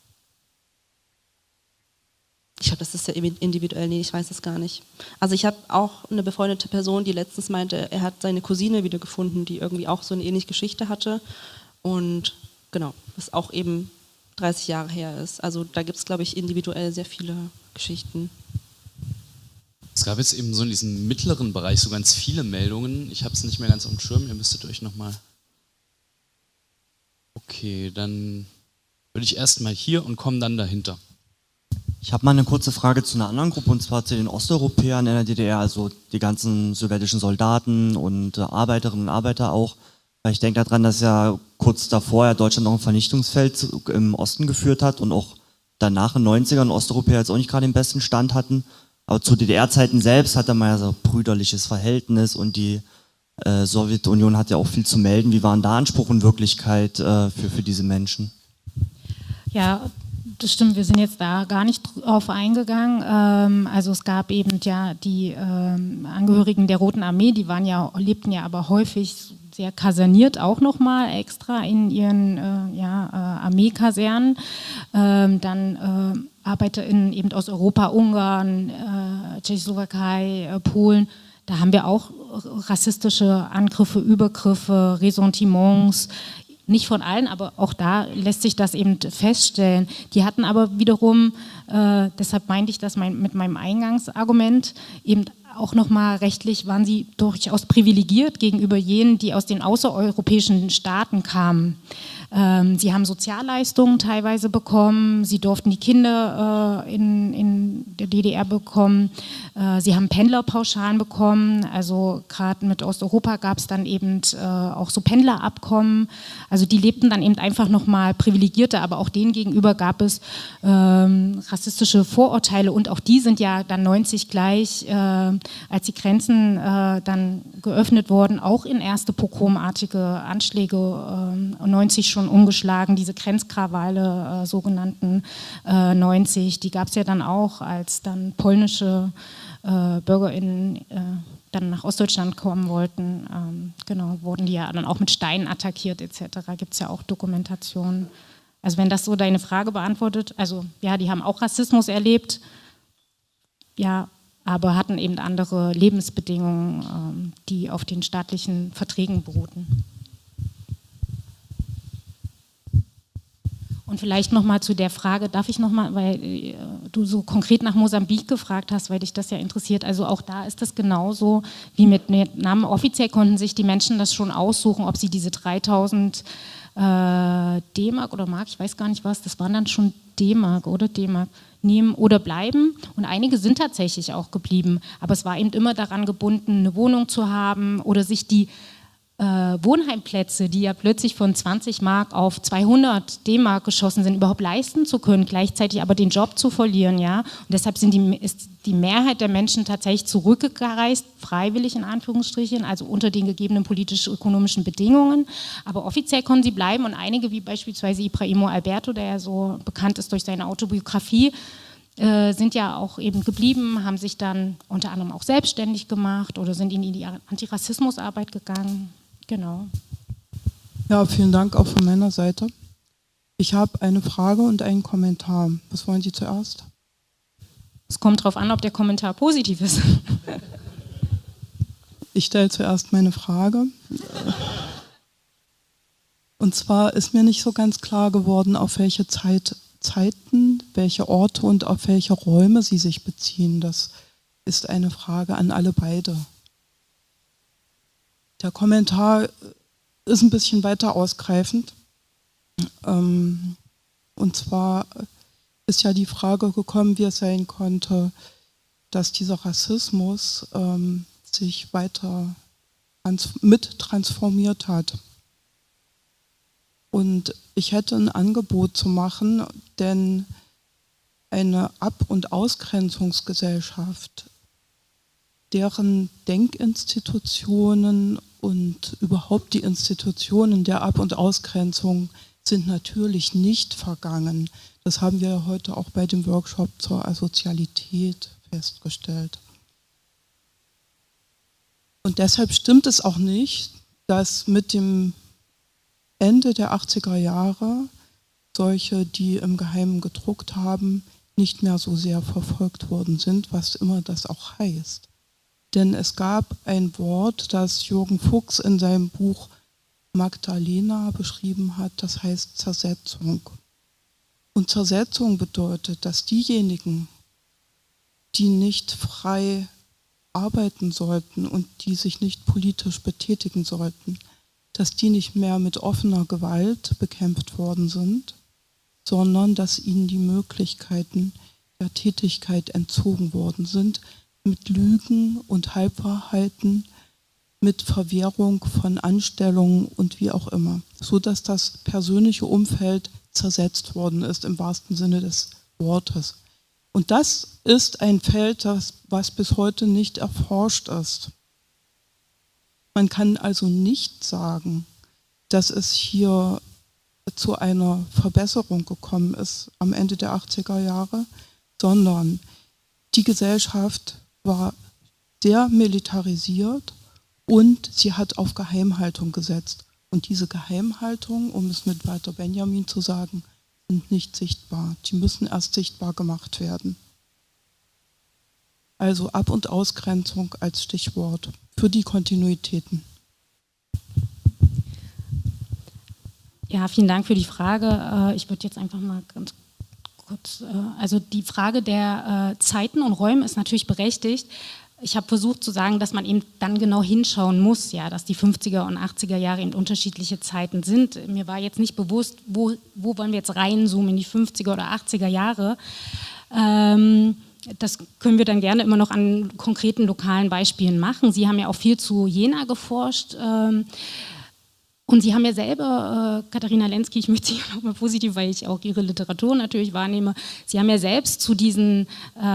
ich glaube, das ist ja individuell, nee, ich weiß es gar nicht. Also ich habe auch eine befreundete Person, die letztens meinte, er hat seine Cousine wiedergefunden, die irgendwie auch so eine ähnliche Geschichte hatte und genau, was auch eben 30 Jahre her ist. Also da gibt es, glaube ich, individuell sehr viele Geschichten. Es gab jetzt eben so in diesem mittleren Bereich so ganz viele Meldungen. Ich habe es nicht mehr ganz auf dem Schirm, ihr müsstet euch nochmal... Okay, dann würde ich erstmal hier und komme dann dahinter. Ich habe mal eine kurze Frage zu einer anderen Gruppe, und zwar zu den Osteuropäern in der DDR, also die ganzen sowjetischen Soldaten und Arbeiterinnen und Arbeiter auch. Weil ich denke daran, dass ja kurz davor ja Deutschland noch ein Vernichtungsfeld im Osten geführt hat und auch danach in den 90ern Osteuropäer jetzt auch nicht gerade den besten Stand hatten. Aber zu DDR-Zeiten selbst hatte man ja so ein brüderliches Verhältnis und die Sowjetunion hat ja auch viel zu melden. Wie waren da Anspruch und Wirklichkeit für diese Menschen? Ja, das stimmt, wir sind jetzt da gar nicht drauf eingegangen. Also es gab eben ja die Angehörigen der Roten Armee, die lebten ja aber häufig sehr kaserniert auch nochmal extra in ihren Armeekasernen. Dann ArbeiterInnen eben aus Europa, Ungarn, Tschechoslowakei, Polen. Da haben wir auch rassistische Angriffe, Übergriffe, Ressentiments. Nicht von allen, aber auch da lässt sich das eben feststellen. Die hatten aber wiederum, deshalb meinte ich das mit meinem Eingangsargument, eben auch nochmal rechtlich waren sie durchaus privilegiert gegenüber jenen, die aus den außereuropäischen Staaten kamen. Sie haben Sozialleistungen teilweise bekommen, sie durften die Kinder in der DDR bekommen, sie haben Pendlerpauschalen bekommen, also gerade mit Osteuropa gab es dann eben auch so Pendlerabkommen, also die lebten dann eben einfach nochmal privilegierter, aber auch denen gegenüber gab es rassistische Vorurteile und auch die sind ja dann 90 gleich, als die Grenzen dann geöffnet wurden, auch in erste pogromartige Anschläge 90 schon umgeschlagen, diese Grenzkrawalle sogenannten 90, die gab es ja dann auch, als dann polnische BürgerInnen dann nach Ostdeutschland kommen wollten, genau, wurden die ja dann auch mit Steinen attackiert etc., gibt es ja auch Dokumentationen. Also wenn das so deine Frage beantwortet, also ja, die haben auch Rassismus erlebt, aber hatten eben andere Lebensbedingungen, die auf den staatlichen Verträgen beruhten. Und vielleicht nochmal zu der Frage, darf ich nochmal, weil du so konkret nach Mosambik gefragt hast, weil dich das ja interessiert, also auch da ist das genauso wie mit Vietnam. Offiziell konnten sich die Menschen das schon aussuchen, ob sie diese 3.000 D-Mark oder Mark, ich weiß gar nicht was, das waren dann schon D-Mark oder D-Mark, nehmen oder bleiben und einige sind tatsächlich auch geblieben, aber es war eben immer daran gebunden, eine Wohnung zu haben oder sich die Wohnheimplätze, die ja plötzlich von 20 Mark auf 200 D-Mark geschossen sind, überhaupt leisten zu können, gleichzeitig aber den Job zu verlieren, ja. Und deshalb ist die Mehrheit der Menschen tatsächlich zurückgereist, freiwillig in Anführungsstrichen, also unter den gegebenen politisch-ökonomischen Bedingungen. Aber offiziell konnten sie bleiben und einige, wie beispielsweise Ibrahimo Alberto, der ja so bekannt ist durch seine Autobiografie, sind ja auch eben geblieben, haben sich dann unter anderem auch selbstständig gemacht oder sind in die Antirassismusarbeit gegangen. Genau. Ja, vielen Dank auch von meiner Seite. Ich habe eine Frage und einen Kommentar. Was wollen Sie zuerst? Es kommt darauf an, ob der Kommentar positiv ist. Ich stelle zuerst meine Frage. Und zwar ist mir nicht so ganz klar geworden, auf welche Zeiten, welche Orte und auf welche Räume Sie sich beziehen. Das ist eine Frage an alle beide. Der Kommentar ist ein bisschen weiter ausgreifend. Und zwar ist ja die Frage gekommen, wie es sein konnte, dass dieser Rassismus sich weiter mit transformiert hat. Und ich hätte ein Angebot zu machen, denn eine Ab- und Ausgrenzungsgesellschaft, deren Denkinstitutionen und überhaupt die Institutionen der Ab- und Ausgrenzung sind natürlich nicht vergangen. Das haben wir ja heute auch bei dem Workshop zur Asozialität festgestellt. Und deshalb stimmt es auch nicht, dass mit dem Ende der 80er Jahre solche, die im Geheimen gedruckt haben, nicht mehr so sehr verfolgt worden sind, was immer das auch heißt. Denn es gab ein Wort, das Jürgen Fuchs in seinem Buch Magdalena beschrieben hat, das heißt Zersetzung. Und Zersetzung bedeutet, dass diejenigen, die nicht frei arbeiten sollten und die sich nicht politisch betätigen sollten, dass die nicht mehr mit offener Gewalt bekämpft worden sind, sondern dass ihnen die Möglichkeiten der Tätigkeit entzogen worden sind, mit Lügen und Halbwahrheiten, mit Verwehrung von Anstellungen und wie auch immer, sodass das persönliche Umfeld zersetzt worden ist im wahrsten Sinne des Wortes. Und das ist ein Feld, was bis heute nicht erforscht ist. Man kann also nicht sagen, dass es hier zu einer Verbesserung gekommen ist am Ende der 80er Jahre, sondern die Gesellschaft war sehr militarisiert und sie hat auf Geheimhaltung gesetzt. Und diese Geheimhaltung, um es mit Walter Benjamin zu sagen, sind nicht sichtbar. Die müssen erst sichtbar gemacht werden. Also Ab- und Ausgrenzung als Stichwort für die Kontinuitäten. Ja, vielen Dank für die Frage. Ich würde jetzt einfach mal ganz kurz, also die Frage der Zeiten und Räume ist natürlich berechtigt. Ich habe versucht zu sagen, dass man eben dann genau hinschauen muss, ja, dass die 50er und 80er Jahre eben unterschiedliche Zeiten sind. Mir war jetzt nicht bewusst, wo wollen wir jetzt reinzoomen, in die 50er oder 80er Jahre. Das können wir dann gerne immer noch an konkreten lokalen Beispielen machen. Sie haben ja auch viel zu Jena geforscht. Und Sie haben ja selber, Katharina Lenski, ich möchte Sie nochmal positiv, weil ich auch Ihre Literatur natürlich wahrnehme, Sie haben ja selbst zu diesen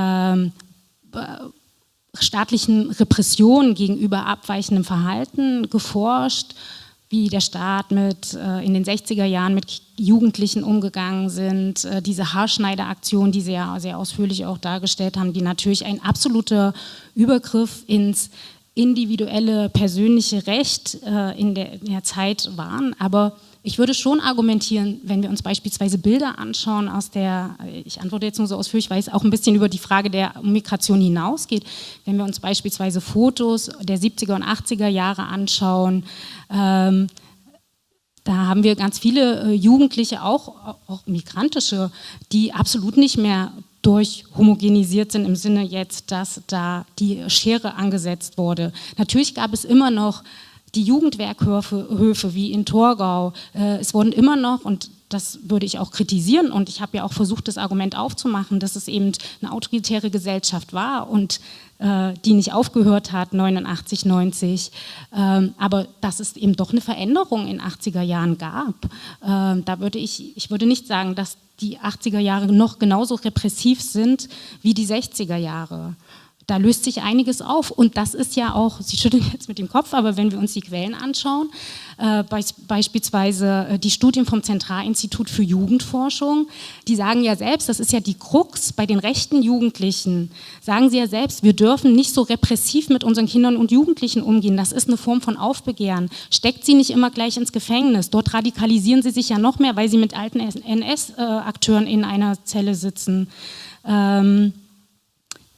staatlichen Repressionen gegenüber abweichendem Verhalten geforscht, wie der Staat in den 60er Jahren mit Jugendlichen umgegangen sind, diese Haarschneideraktion, die Sie ja sehr ausführlich auch dargestellt haben, die natürlich ein absoluter Übergriff ins individuelle, persönliche Recht in der Zeit waren. Aber ich würde schon argumentieren, wenn wir uns beispielsweise Bilder anschauen ich antworte jetzt nur so ausführlich, weil es auch ein bisschen über die Frage der Migration hinausgeht, wenn wir uns beispielsweise Fotos der 70er und 80er Jahre anschauen, da haben wir ganz viele Jugendliche, auch migrantische, die absolut nicht mehr durchhomogenisiert sind im Sinne jetzt, dass da die Schere angesetzt wurde. Natürlich gab es immer noch die Jugendwerkhöfe wie in Torgau. Es wurden immer noch, und das würde ich auch kritisieren, und ich habe ja auch versucht, das Argument aufzumachen, dass es eben eine autoritäre Gesellschaft war und die nicht aufgehört hat, 89, 90, aber dass es eben doch eine Veränderung in 80er Jahren gab. Ich würde nicht sagen, dass die 80er Jahre noch genauso repressiv sind wie die 60er Jahre. Da löst sich einiges auf und das ist ja auch, Sie schütteln jetzt mit dem Kopf, aber wenn wir uns die Quellen anschauen, beispielsweise die Studien vom Zentralinstitut für Jugendforschung, die sagen ja selbst, das ist ja die Krux bei den rechten Jugendlichen, sagen sie ja selbst, wir dürfen nicht so repressiv mit unseren Kindern und Jugendlichen umgehen, das ist eine Form von Aufbegehren, steckt sie nicht immer gleich ins Gefängnis, dort radikalisieren sie sich ja noch mehr, weil sie mit alten NS-Akteuren in einer Zelle sitzen.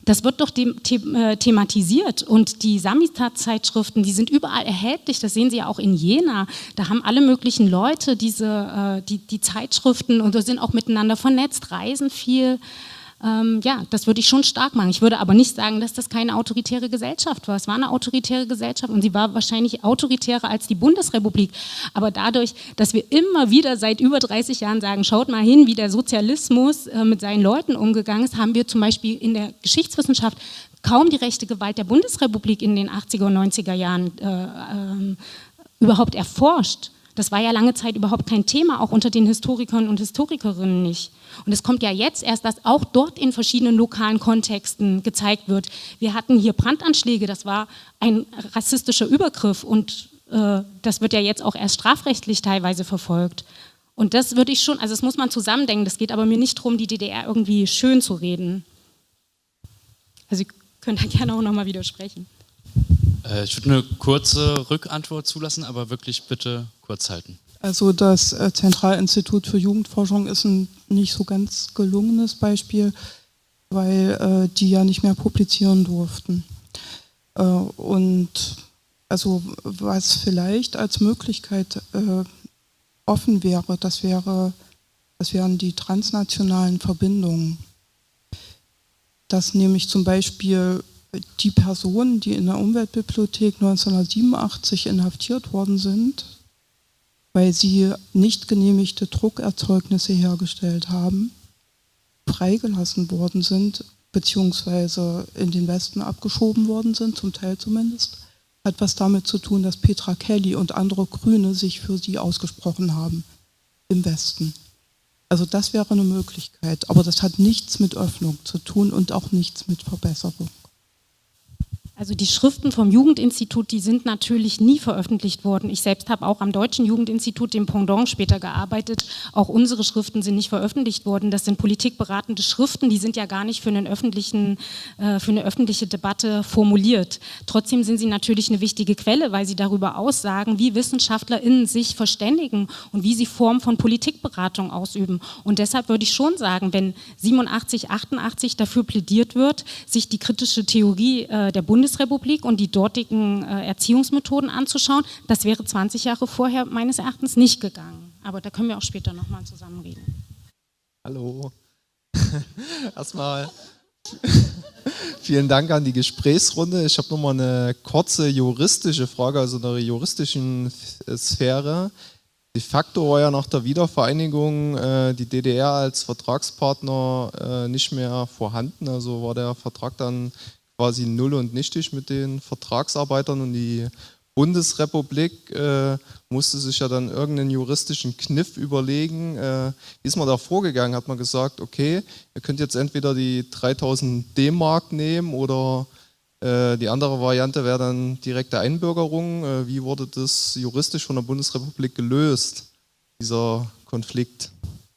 das wird doch thematisiert und die Samistat-Zeitschriften, die sind überall erhältlich, das sehen Sie ja auch in Jena, da haben alle möglichen Leute die Zeitschriften und sind auch miteinander vernetzt, reisen viel. Ja, das würde ich schon stark machen. Ich würde aber nicht sagen, dass das keine autoritäre Gesellschaft war. Es war eine autoritäre Gesellschaft und sie war wahrscheinlich autoritärer als die Bundesrepublik. Aber dadurch, dass wir immer wieder seit über 30 Jahren sagen, schaut mal hin, wie der Sozialismus mit seinen Leuten umgegangen ist, haben wir zum Beispiel in der Geschichtswissenschaft kaum die rechte Gewalt der Bundesrepublik in den 80er und 90er Jahren überhaupt erforscht. Das war ja lange Zeit überhaupt kein Thema, auch unter den Historikern und Historikerinnen nicht. Und es kommt ja jetzt erst, dass auch dort in verschiedenen lokalen Kontexten gezeigt wird. Wir hatten hier Brandanschläge, das war ein rassistischer Übergriff und das wird ja jetzt auch erst strafrechtlich teilweise verfolgt. Und das würde ich schon, also das muss man zusammendenken, das geht aber mir nicht darum, die DDR irgendwie schön zu reden. Also Sie können da gerne auch nochmal widersprechen. Ich würde eine kurze Rückantwort zulassen, aber wirklich bitte kurz halten. Also das Zentralinstitut für Jugendforschung ist ein nicht so ganz gelungenes Beispiel, weil die ja nicht mehr publizieren durften. Und also was vielleicht als Möglichkeit offen wäre, das wären die transnationalen Verbindungen. Dass nämlich zum Beispiel die Personen, die in der Umweltbibliothek 1987 inhaftiert worden sind, weil sie nicht genehmigte Druckerzeugnisse hergestellt haben, freigelassen worden sind, beziehungsweise in den Westen abgeschoben worden sind, zum Teil zumindest, hat was damit zu tun, dass Petra Kelly und andere Grüne sich für sie ausgesprochen haben im Westen. Also das wäre eine Möglichkeit, aber das hat nichts mit Öffnung zu tun und auch nichts mit Verbesserung. Also die Schriften vom Jugendinstitut, die sind natürlich nie veröffentlicht worden. Ich selbst habe auch am Deutschen Jugendinstitut, dem Pendant, später gearbeitet. Auch unsere Schriften sind nicht veröffentlicht worden. Das sind politikberatende Schriften, die sind ja gar nicht für eine öffentliche Debatte formuliert. Trotzdem sind sie natürlich eine wichtige Quelle, weil sie darüber aussagen, wie WissenschaftlerInnen sich verständigen und wie sie Formen von Politikberatung ausüben. Und deshalb würde ich schon sagen, wenn 87, 88 dafür plädiert wird, sich die kritische Theorie der Bundesrepublik und die dortigen Erziehungsmethoden anzuschauen. Das wäre 20 Jahre vorher meines Erachtens nicht gegangen. Aber da können wir auch später nochmal zusammen reden. Hallo. Erstmal vielen Dank an die Gesprächsrunde. Ich habe nochmal eine kurze juristische Frage, also in der juristischen Sphäre. De facto war ja nach der Wiedervereinigung die DDR als Vertragspartner nicht mehr vorhanden. Also war der Vertrag dann quasi null und nichtig mit den Vertragsarbeitern und die Bundesrepublik musste sich ja dann irgendeinen juristischen Kniff überlegen. Wie ist man da vorgegangen? Hat man gesagt, okay, ihr könnt jetzt entweder die 3000 D-Mark nehmen oder die andere Variante wäre dann direkte Einbürgerung. Wie wurde das juristisch von der Bundesrepublik gelöst, dieser Konflikt?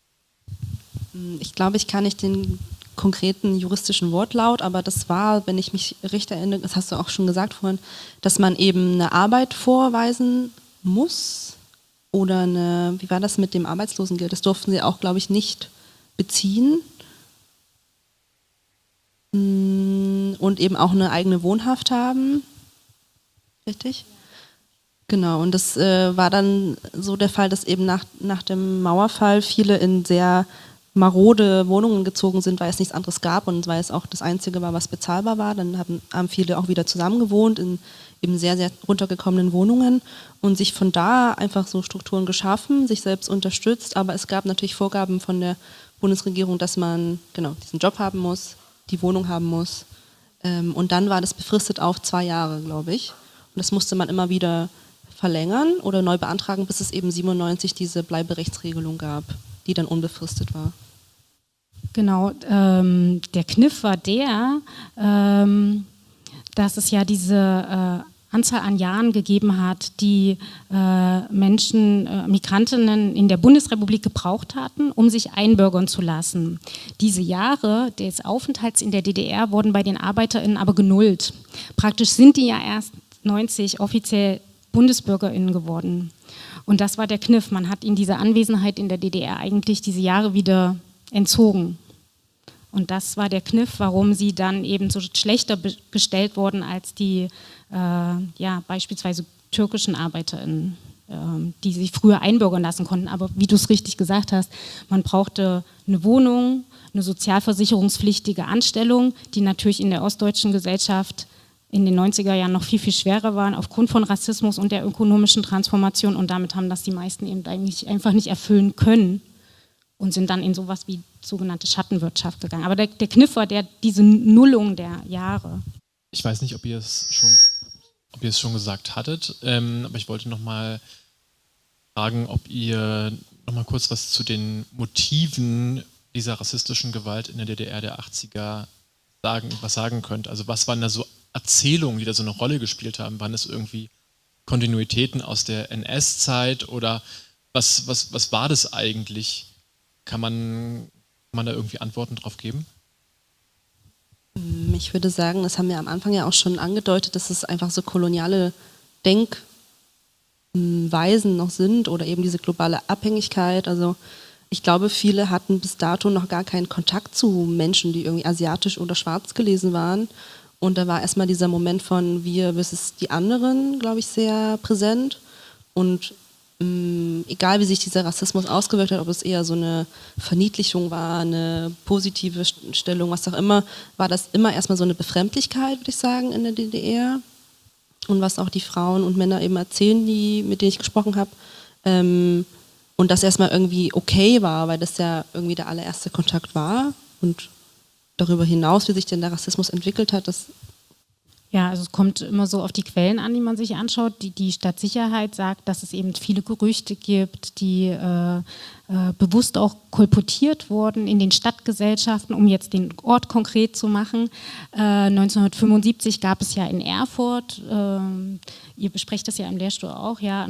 Ich glaube, ich kann nicht den konkreten juristischen Wortlaut, aber das war, wenn ich mich recht erinnere, das hast du auch schon gesagt vorhin, dass man eben eine Arbeit vorweisen muss oder eine, wie war das mit dem Arbeitslosengeld? Das durften sie auch, glaube ich, nicht beziehen und eben auch eine eigene Wohnhaft haben. Richtig? Genau, und das war dann so der Fall, dass eben nach dem Mauerfall viele in sehr marode Wohnungen gezogen sind, weil es nichts anderes gab und weil es auch das Einzige war, was bezahlbar war. Dann haben viele auch wieder zusammen gewohnt in eben sehr, sehr runtergekommenen Wohnungen und sich von da einfach so Strukturen geschaffen, sich selbst unterstützt. Aber es gab natürlich Vorgaben von der Bundesregierung, dass man genau diesen Job haben muss, die Wohnung haben muss. Und dann war das befristet auf 2 Jahre, glaube ich. Und das musste man immer wieder verlängern oder neu beantragen, bis es eben 97 diese Bleiberechtsregelung gab, die dann unbefristet war. Genau, der Kniff war dass es ja diese Anzahl an Jahren gegeben hat, die Menschen, Migrantinnen in der Bundesrepublik gebraucht hatten, um sich einbürgern zu lassen. Diese Jahre des Aufenthalts in der DDR wurden bei den ArbeiterInnen aber genullt. Praktisch sind die ja erst 90 offiziell BundesbürgerInnen geworden. Und das war der Kniff. Man hat ihnen diese Anwesenheit in der DDR eigentlich diese Jahre wieder entzogen. Und das war der Kniff, warum sie dann eben so schlechter gestellt wurden als die beispielsweise türkischen ArbeiterInnen, die sich früher einbürgern lassen konnten. Aber wie du es richtig gesagt hast, man brauchte eine Wohnung, eine sozialversicherungspflichtige Anstellung, die natürlich in der ostdeutschen Gesellschaft in den 90er Jahren noch viel, viel schwerer waren aufgrund von Rassismus und der ökonomischen Transformation, und damit haben das die meisten eben eigentlich einfach nicht erfüllen können und sind dann in sowas wie sogenannte Schattenwirtschaft gegangen. Aber der Kniff war diese Nullung der Jahre. Ich weiß nicht, ob ihr es schon gesagt hattet, aber ich wollte noch mal fragen, ob ihr noch mal kurz was zu den Motiven dieser rassistischen Gewalt in der DDR der 80er sagen könnt. Also was waren da so Erzählungen, die da so eine Rolle gespielt haben? Waren das irgendwie Kontinuitäten aus der NS-Zeit oder was war das eigentlich? Kann man da irgendwie Antworten drauf geben? Ich würde sagen, das haben wir am Anfang ja auch schon angedeutet, dass es einfach so koloniale Denkweisen noch sind oder eben diese globale Abhängigkeit. Also ich glaube, viele hatten bis dato noch gar keinen Kontakt zu Menschen, die irgendwie asiatisch oder schwarz gelesen waren. Und da war erstmal dieser Moment von wir versus die anderen, glaube ich, sehr präsent. Und egal wie sich dieser Rassismus ausgewirkt hat, ob es eher so eine Verniedlichung war, eine positive Stellung, was auch immer, war das immer erstmal so eine Befremdlichkeit, würde ich sagen, in der DDR. Und was auch die Frauen und Männer eben erzählen, mit denen ich gesprochen habe. Und das erstmal irgendwie okay war, weil das ja irgendwie der allererste Kontakt war. Und darüber hinaus, wie sich denn der Rassismus entwickelt hat, das... Ja, also es kommt immer so auf die Quellen an, die man sich anschaut. Die Stadtsicherheit sagt, dass es eben viele Gerüchte gibt, die bewusst auch kolportiert wurden in den Stadtgesellschaften, um jetzt den Ort konkret zu machen. 1975 gab es ja in Erfurt, ihr besprecht das ja im Lehrstuhl auch, ja,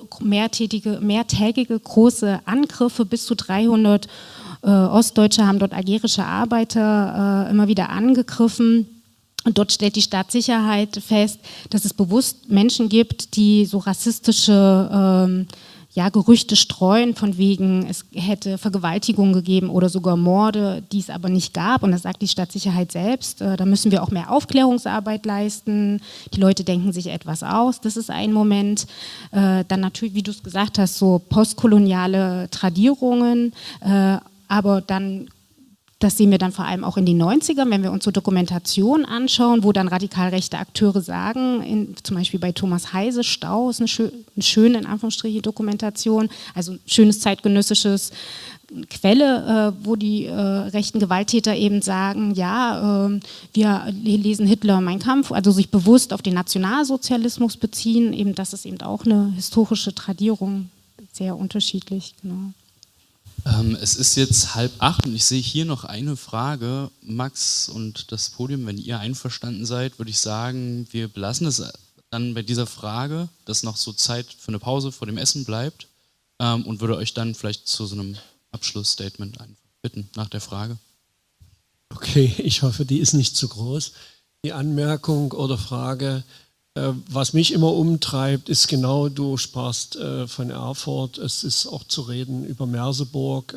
mehrtägige große Angriffe, bis zu 300 Ostdeutsche haben dort algerische Arbeiter immer wieder angegriffen. Und dort stellt die Staatssicherheit fest, dass es bewusst Menschen gibt, die so rassistische Gerüchte streuen, von wegen, es hätte Vergewaltigungen gegeben oder sogar Morde, die es aber nicht gab. Und das sagt die Staatssicherheit selbst. Da müssen wir auch mehr Aufklärungsarbeit leisten. Die Leute denken sich etwas aus. Das ist ein Moment. Dann natürlich, wie du es gesagt hast, so postkoloniale Tradierungen, aber dann, das sehen wir dann vor allem auch in den 90ern, wenn wir uns so Dokumentationen anschauen, wo dann radikal rechte Akteure sagen, zum Beispiel bei Thomas Heise, Stau ist eine schöne, in Anführungsstrichen, Dokumentation, also ein schönes zeitgenössisches Quelle, wo die rechten Gewalttäter eben sagen, ja, wir lesen Hitler Mein Kampf, also sich bewusst auf den Nationalsozialismus beziehen, eben das ist eben auch eine historische Tradierung, sehr unterschiedlich, genau. Es ist jetzt 7:30 und ich sehe hier noch eine Frage. Max und das Podium, wenn ihr einverstanden seid, würde ich sagen, wir belassen es dann bei dieser Frage, dass noch so Zeit für eine Pause vor dem Essen bleibt, und würde euch dann vielleicht zu so einem Abschlussstatement einfach bitten nach der Frage. Okay, ich hoffe, die ist nicht zu groß. Die Anmerkung oder Frage, was mich immer umtreibt, ist genau, du sprachst von Erfurt, es ist auch zu reden über Merseburg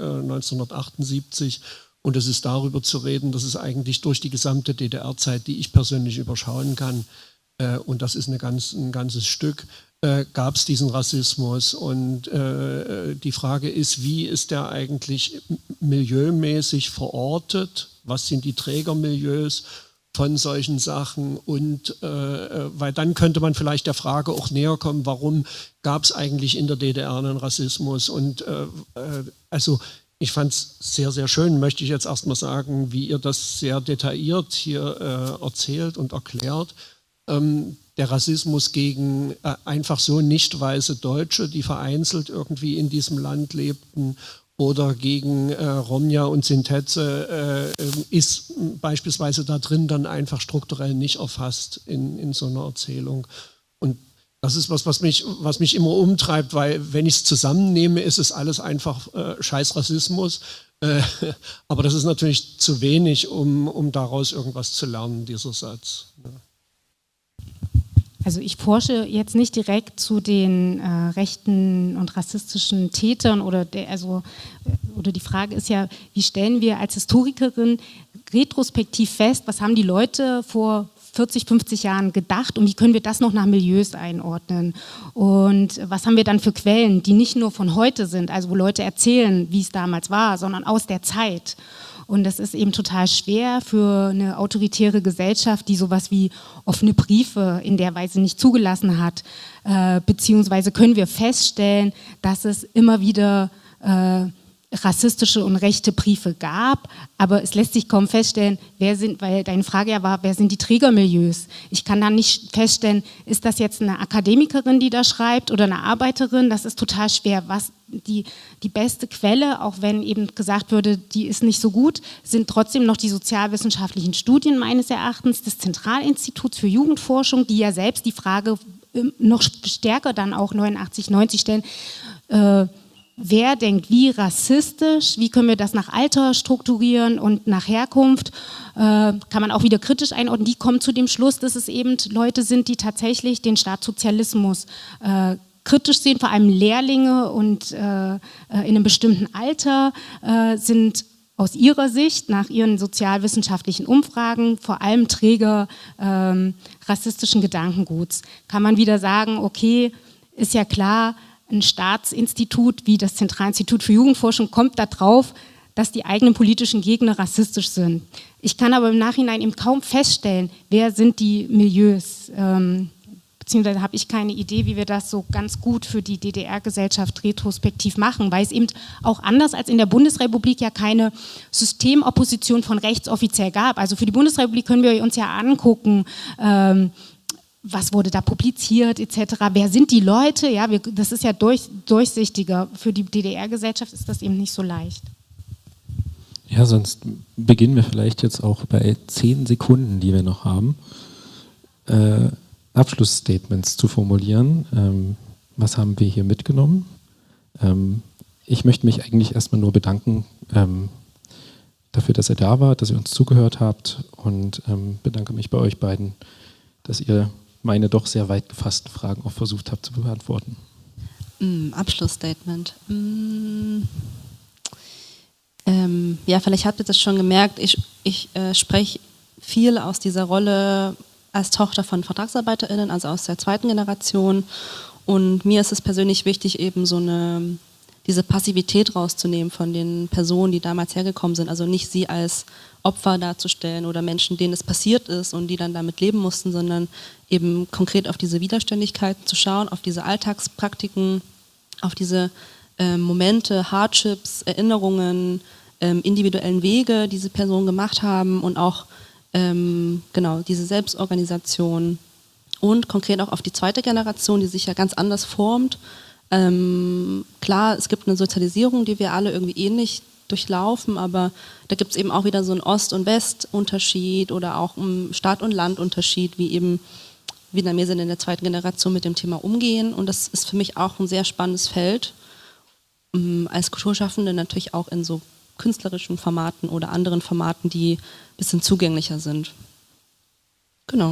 1978 und es ist darüber zu reden, dass es eigentlich durch die gesamte DDR-Zeit, die ich persönlich überschauen kann, und das ist ein ganzes Stück, gab es diesen Rassismus und die Frage ist, wie ist der eigentlich milieumäßig verortet, was sind die Trägermilieus von solchen Sachen und weil dann könnte man vielleicht der Frage auch näher kommen, warum gab es eigentlich in der DDR einen Rassismus und also ich fand es sehr, sehr schön, möchte ich jetzt erstmal sagen, wie ihr das sehr detailliert hier erzählt und erklärt. Der Rassismus gegen einfach so nicht weiße Deutsche, die vereinzelt irgendwie in diesem Land lebten, oder gegen Romja und Sintetze ist beispielsweise da drin dann einfach strukturell nicht erfasst in so einer Erzählung. Und das ist was mich immer umtreibt, weil wenn ich es zusammennehme, ist es alles einfach scheiß Rassismus. Aber das ist natürlich zu wenig, um daraus irgendwas zu lernen, dieser Satz. Ja. Also ich forsche jetzt nicht direkt zu den rechten und rassistischen Tätern oder die Frage ist ja, wie stellen wir als Historikerin retrospektiv fest, was haben die Leute vor 40, 50 Jahren gedacht und wie können wir das noch nach Milieus einordnen und was haben wir dann für Quellen, die nicht nur von heute sind, also wo Leute erzählen, wie es damals war, sondern aus der Zeit. Und das ist eben total schwer für eine autoritäre Gesellschaft, die sowas wie offene Briefe in der Weise nicht zugelassen hat. Beziehungsweise können wir feststellen, dass es immer wieder rassistische und rechte Briefe gab, aber es lässt sich kaum feststellen, weil deine Frage ja war, wer sind die Trägermilieus? Ich kann dann nicht feststellen, ist das jetzt eine Akademikerin, die da schreibt oder eine Arbeiterin? Das ist total schwer. Was die beste Quelle, auch wenn eben gesagt würde, die ist nicht so gut, sind trotzdem noch die sozialwissenschaftlichen Studien meines Erachtens des Zentralinstituts für Jugendforschung, die ja selbst die Frage noch stärker dann auch 89, 90 stellen, wer denkt wie rassistisch, wie können wir das nach Alter strukturieren und nach Herkunft, kann man auch wieder kritisch einordnen, die kommen zu dem Schluss, dass es eben Leute sind, die tatsächlich den Staatssozialismus kritisch sehen, vor allem Lehrlinge und in einem bestimmten Alter sind aus ihrer Sicht, nach ihren sozialwissenschaftlichen Umfragen, vor allem Träger rassistischen Gedankenguts. Kann man wieder sagen, okay, ist ja klar, ein Staatsinstitut wie das Zentralinstitut für Jugendforschung kommt da drauf, dass die eigenen politischen Gegner rassistisch sind. Ich kann aber im Nachhinein eben kaum feststellen, wer sind die Milieus, beziehungsweise habe ich keine Idee, wie wir das so ganz gut für die DDR-Gesellschaft retrospektiv machen, weil es eben auch anders als in der Bundesrepublik ja keine Systemopposition von rechts offiziell gab. Also für die Bundesrepublik können wir uns ja angucken, was wurde da publiziert etc., wer sind die Leute, ja, das ist ja durchsichtiger. Für die DDR-Gesellschaft ist das eben nicht so leicht. Ja, sonst beginnen wir vielleicht jetzt auch bei 10 Sekunden, die wir noch haben, Abschlussstatements zu formulieren. Was haben wir hier mitgenommen? Ich möchte mich eigentlich erstmal nur bedanken dafür, dass ihr da wart, dass ihr uns zugehört habt und bedanke mich bei euch beiden, dass ihr meine doch sehr weit gefassten Fragen auch versucht habt zu beantworten. Abschlussstatement. Ja, vielleicht habt ihr das schon gemerkt, ich spreche viel aus dieser Rolle als Tochter von VertragsarbeiterInnen, also aus der zweiten Generation, und mir ist es persönlich wichtig, eben diese Passivität rauszunehmen von den Personen, die damals hergekommen sind, also nicht sie als Opfer darzustellen oder Menschen, denen es passiert ist und die dann damit leben mussten, sondern eben konkret auf diese Widerständigkeiten zu schauen, auf diese Alltagspraktiken, auf diese Momente, Hardships, Erinnerungen, individuellen Wege, die diese Personen gemacht haben und auch genau diese Selbstorganisation und konkret auch auf die zweite Generation, die sich ja ganz anders formt. Klar, es gibt eine Sozialisierung, die wir alle irgendwie ähnlich durchlaufen, aber da gibt es eben auch wieder so einen Ost- und West-Unterschied oder auch einen Stadt- und Land-Unterschied, wie eben Vietnamesen in der zweiten Generation mit dem Thema umgehen, und das ist für mich auch ein sehr spannendes Feld, als Kulturschaffende natürlich auch in so künstlerischen Formaten oder anderen Formaten, die ein bisschen zugänglicher sind. Genau.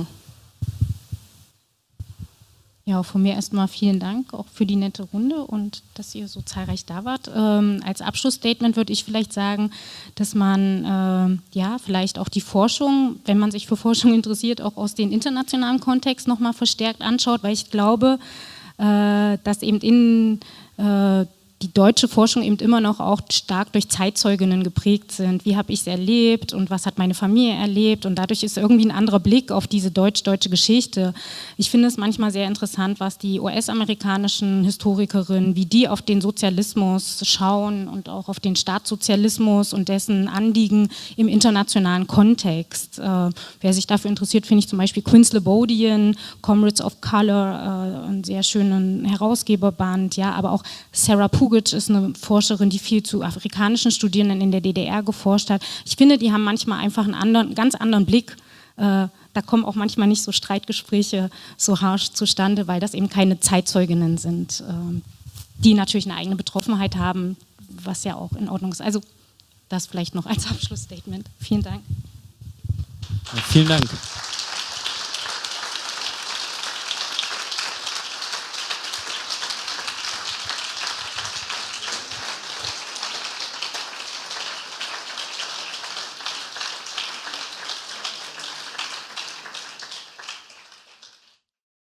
Ja, von mir erstmal vielen Dank auch für die nette Runde und dass ihr so zahlreich da wart. Als Abschlussstatement würde ich vielleicht sagen, dass man ja vielleicht auch die Forschung, wenn man sich für Forschung interessiert, auch aus dem internationalen Kontext nochmal verstärkt anschaut, weil ich glaube, dass eben die deutsche Forschung eben immer noch auch stark durch Zeitzeuginnen geprägt sind. Wie habe ich es erlebt und was hat meine Familie erlebt? Und dadurch ist irgendwie ein anderer Blick auf diese deutsch-deutsche Geschichte. Ich finde es manchmal sehr interessant, was die US-amerikanischen Historikerinnen, wie die auf den Sozialismus schauen und auch auf den Staatssozialismus und dessen Anliegen im internationalen Kontext. Wer sich dafür interessiert, finde ich zum Beispiel Quinn Slobodian, Comrades of Color, einen sehr schönen Herausgeberband, ja, aber auch Sarah Pugic ist eine Forscherin, die viel zu afrikanischen Studierenden in der DDR geforscht hat. Ich finde, die haben manchmal einfach einen ganz anderen Blick. Da kommen auch manchmal nicht so Streitgespräche so harsch zustande, weil das eben keine Zeitzeuginnen sind, die natürlich eine eigene Betroffenheit haben, was ja auch in Ordnung ist. Also das vielleicht noch als Abschlussstatement. Vielen Dank. Ja, vielen Dank.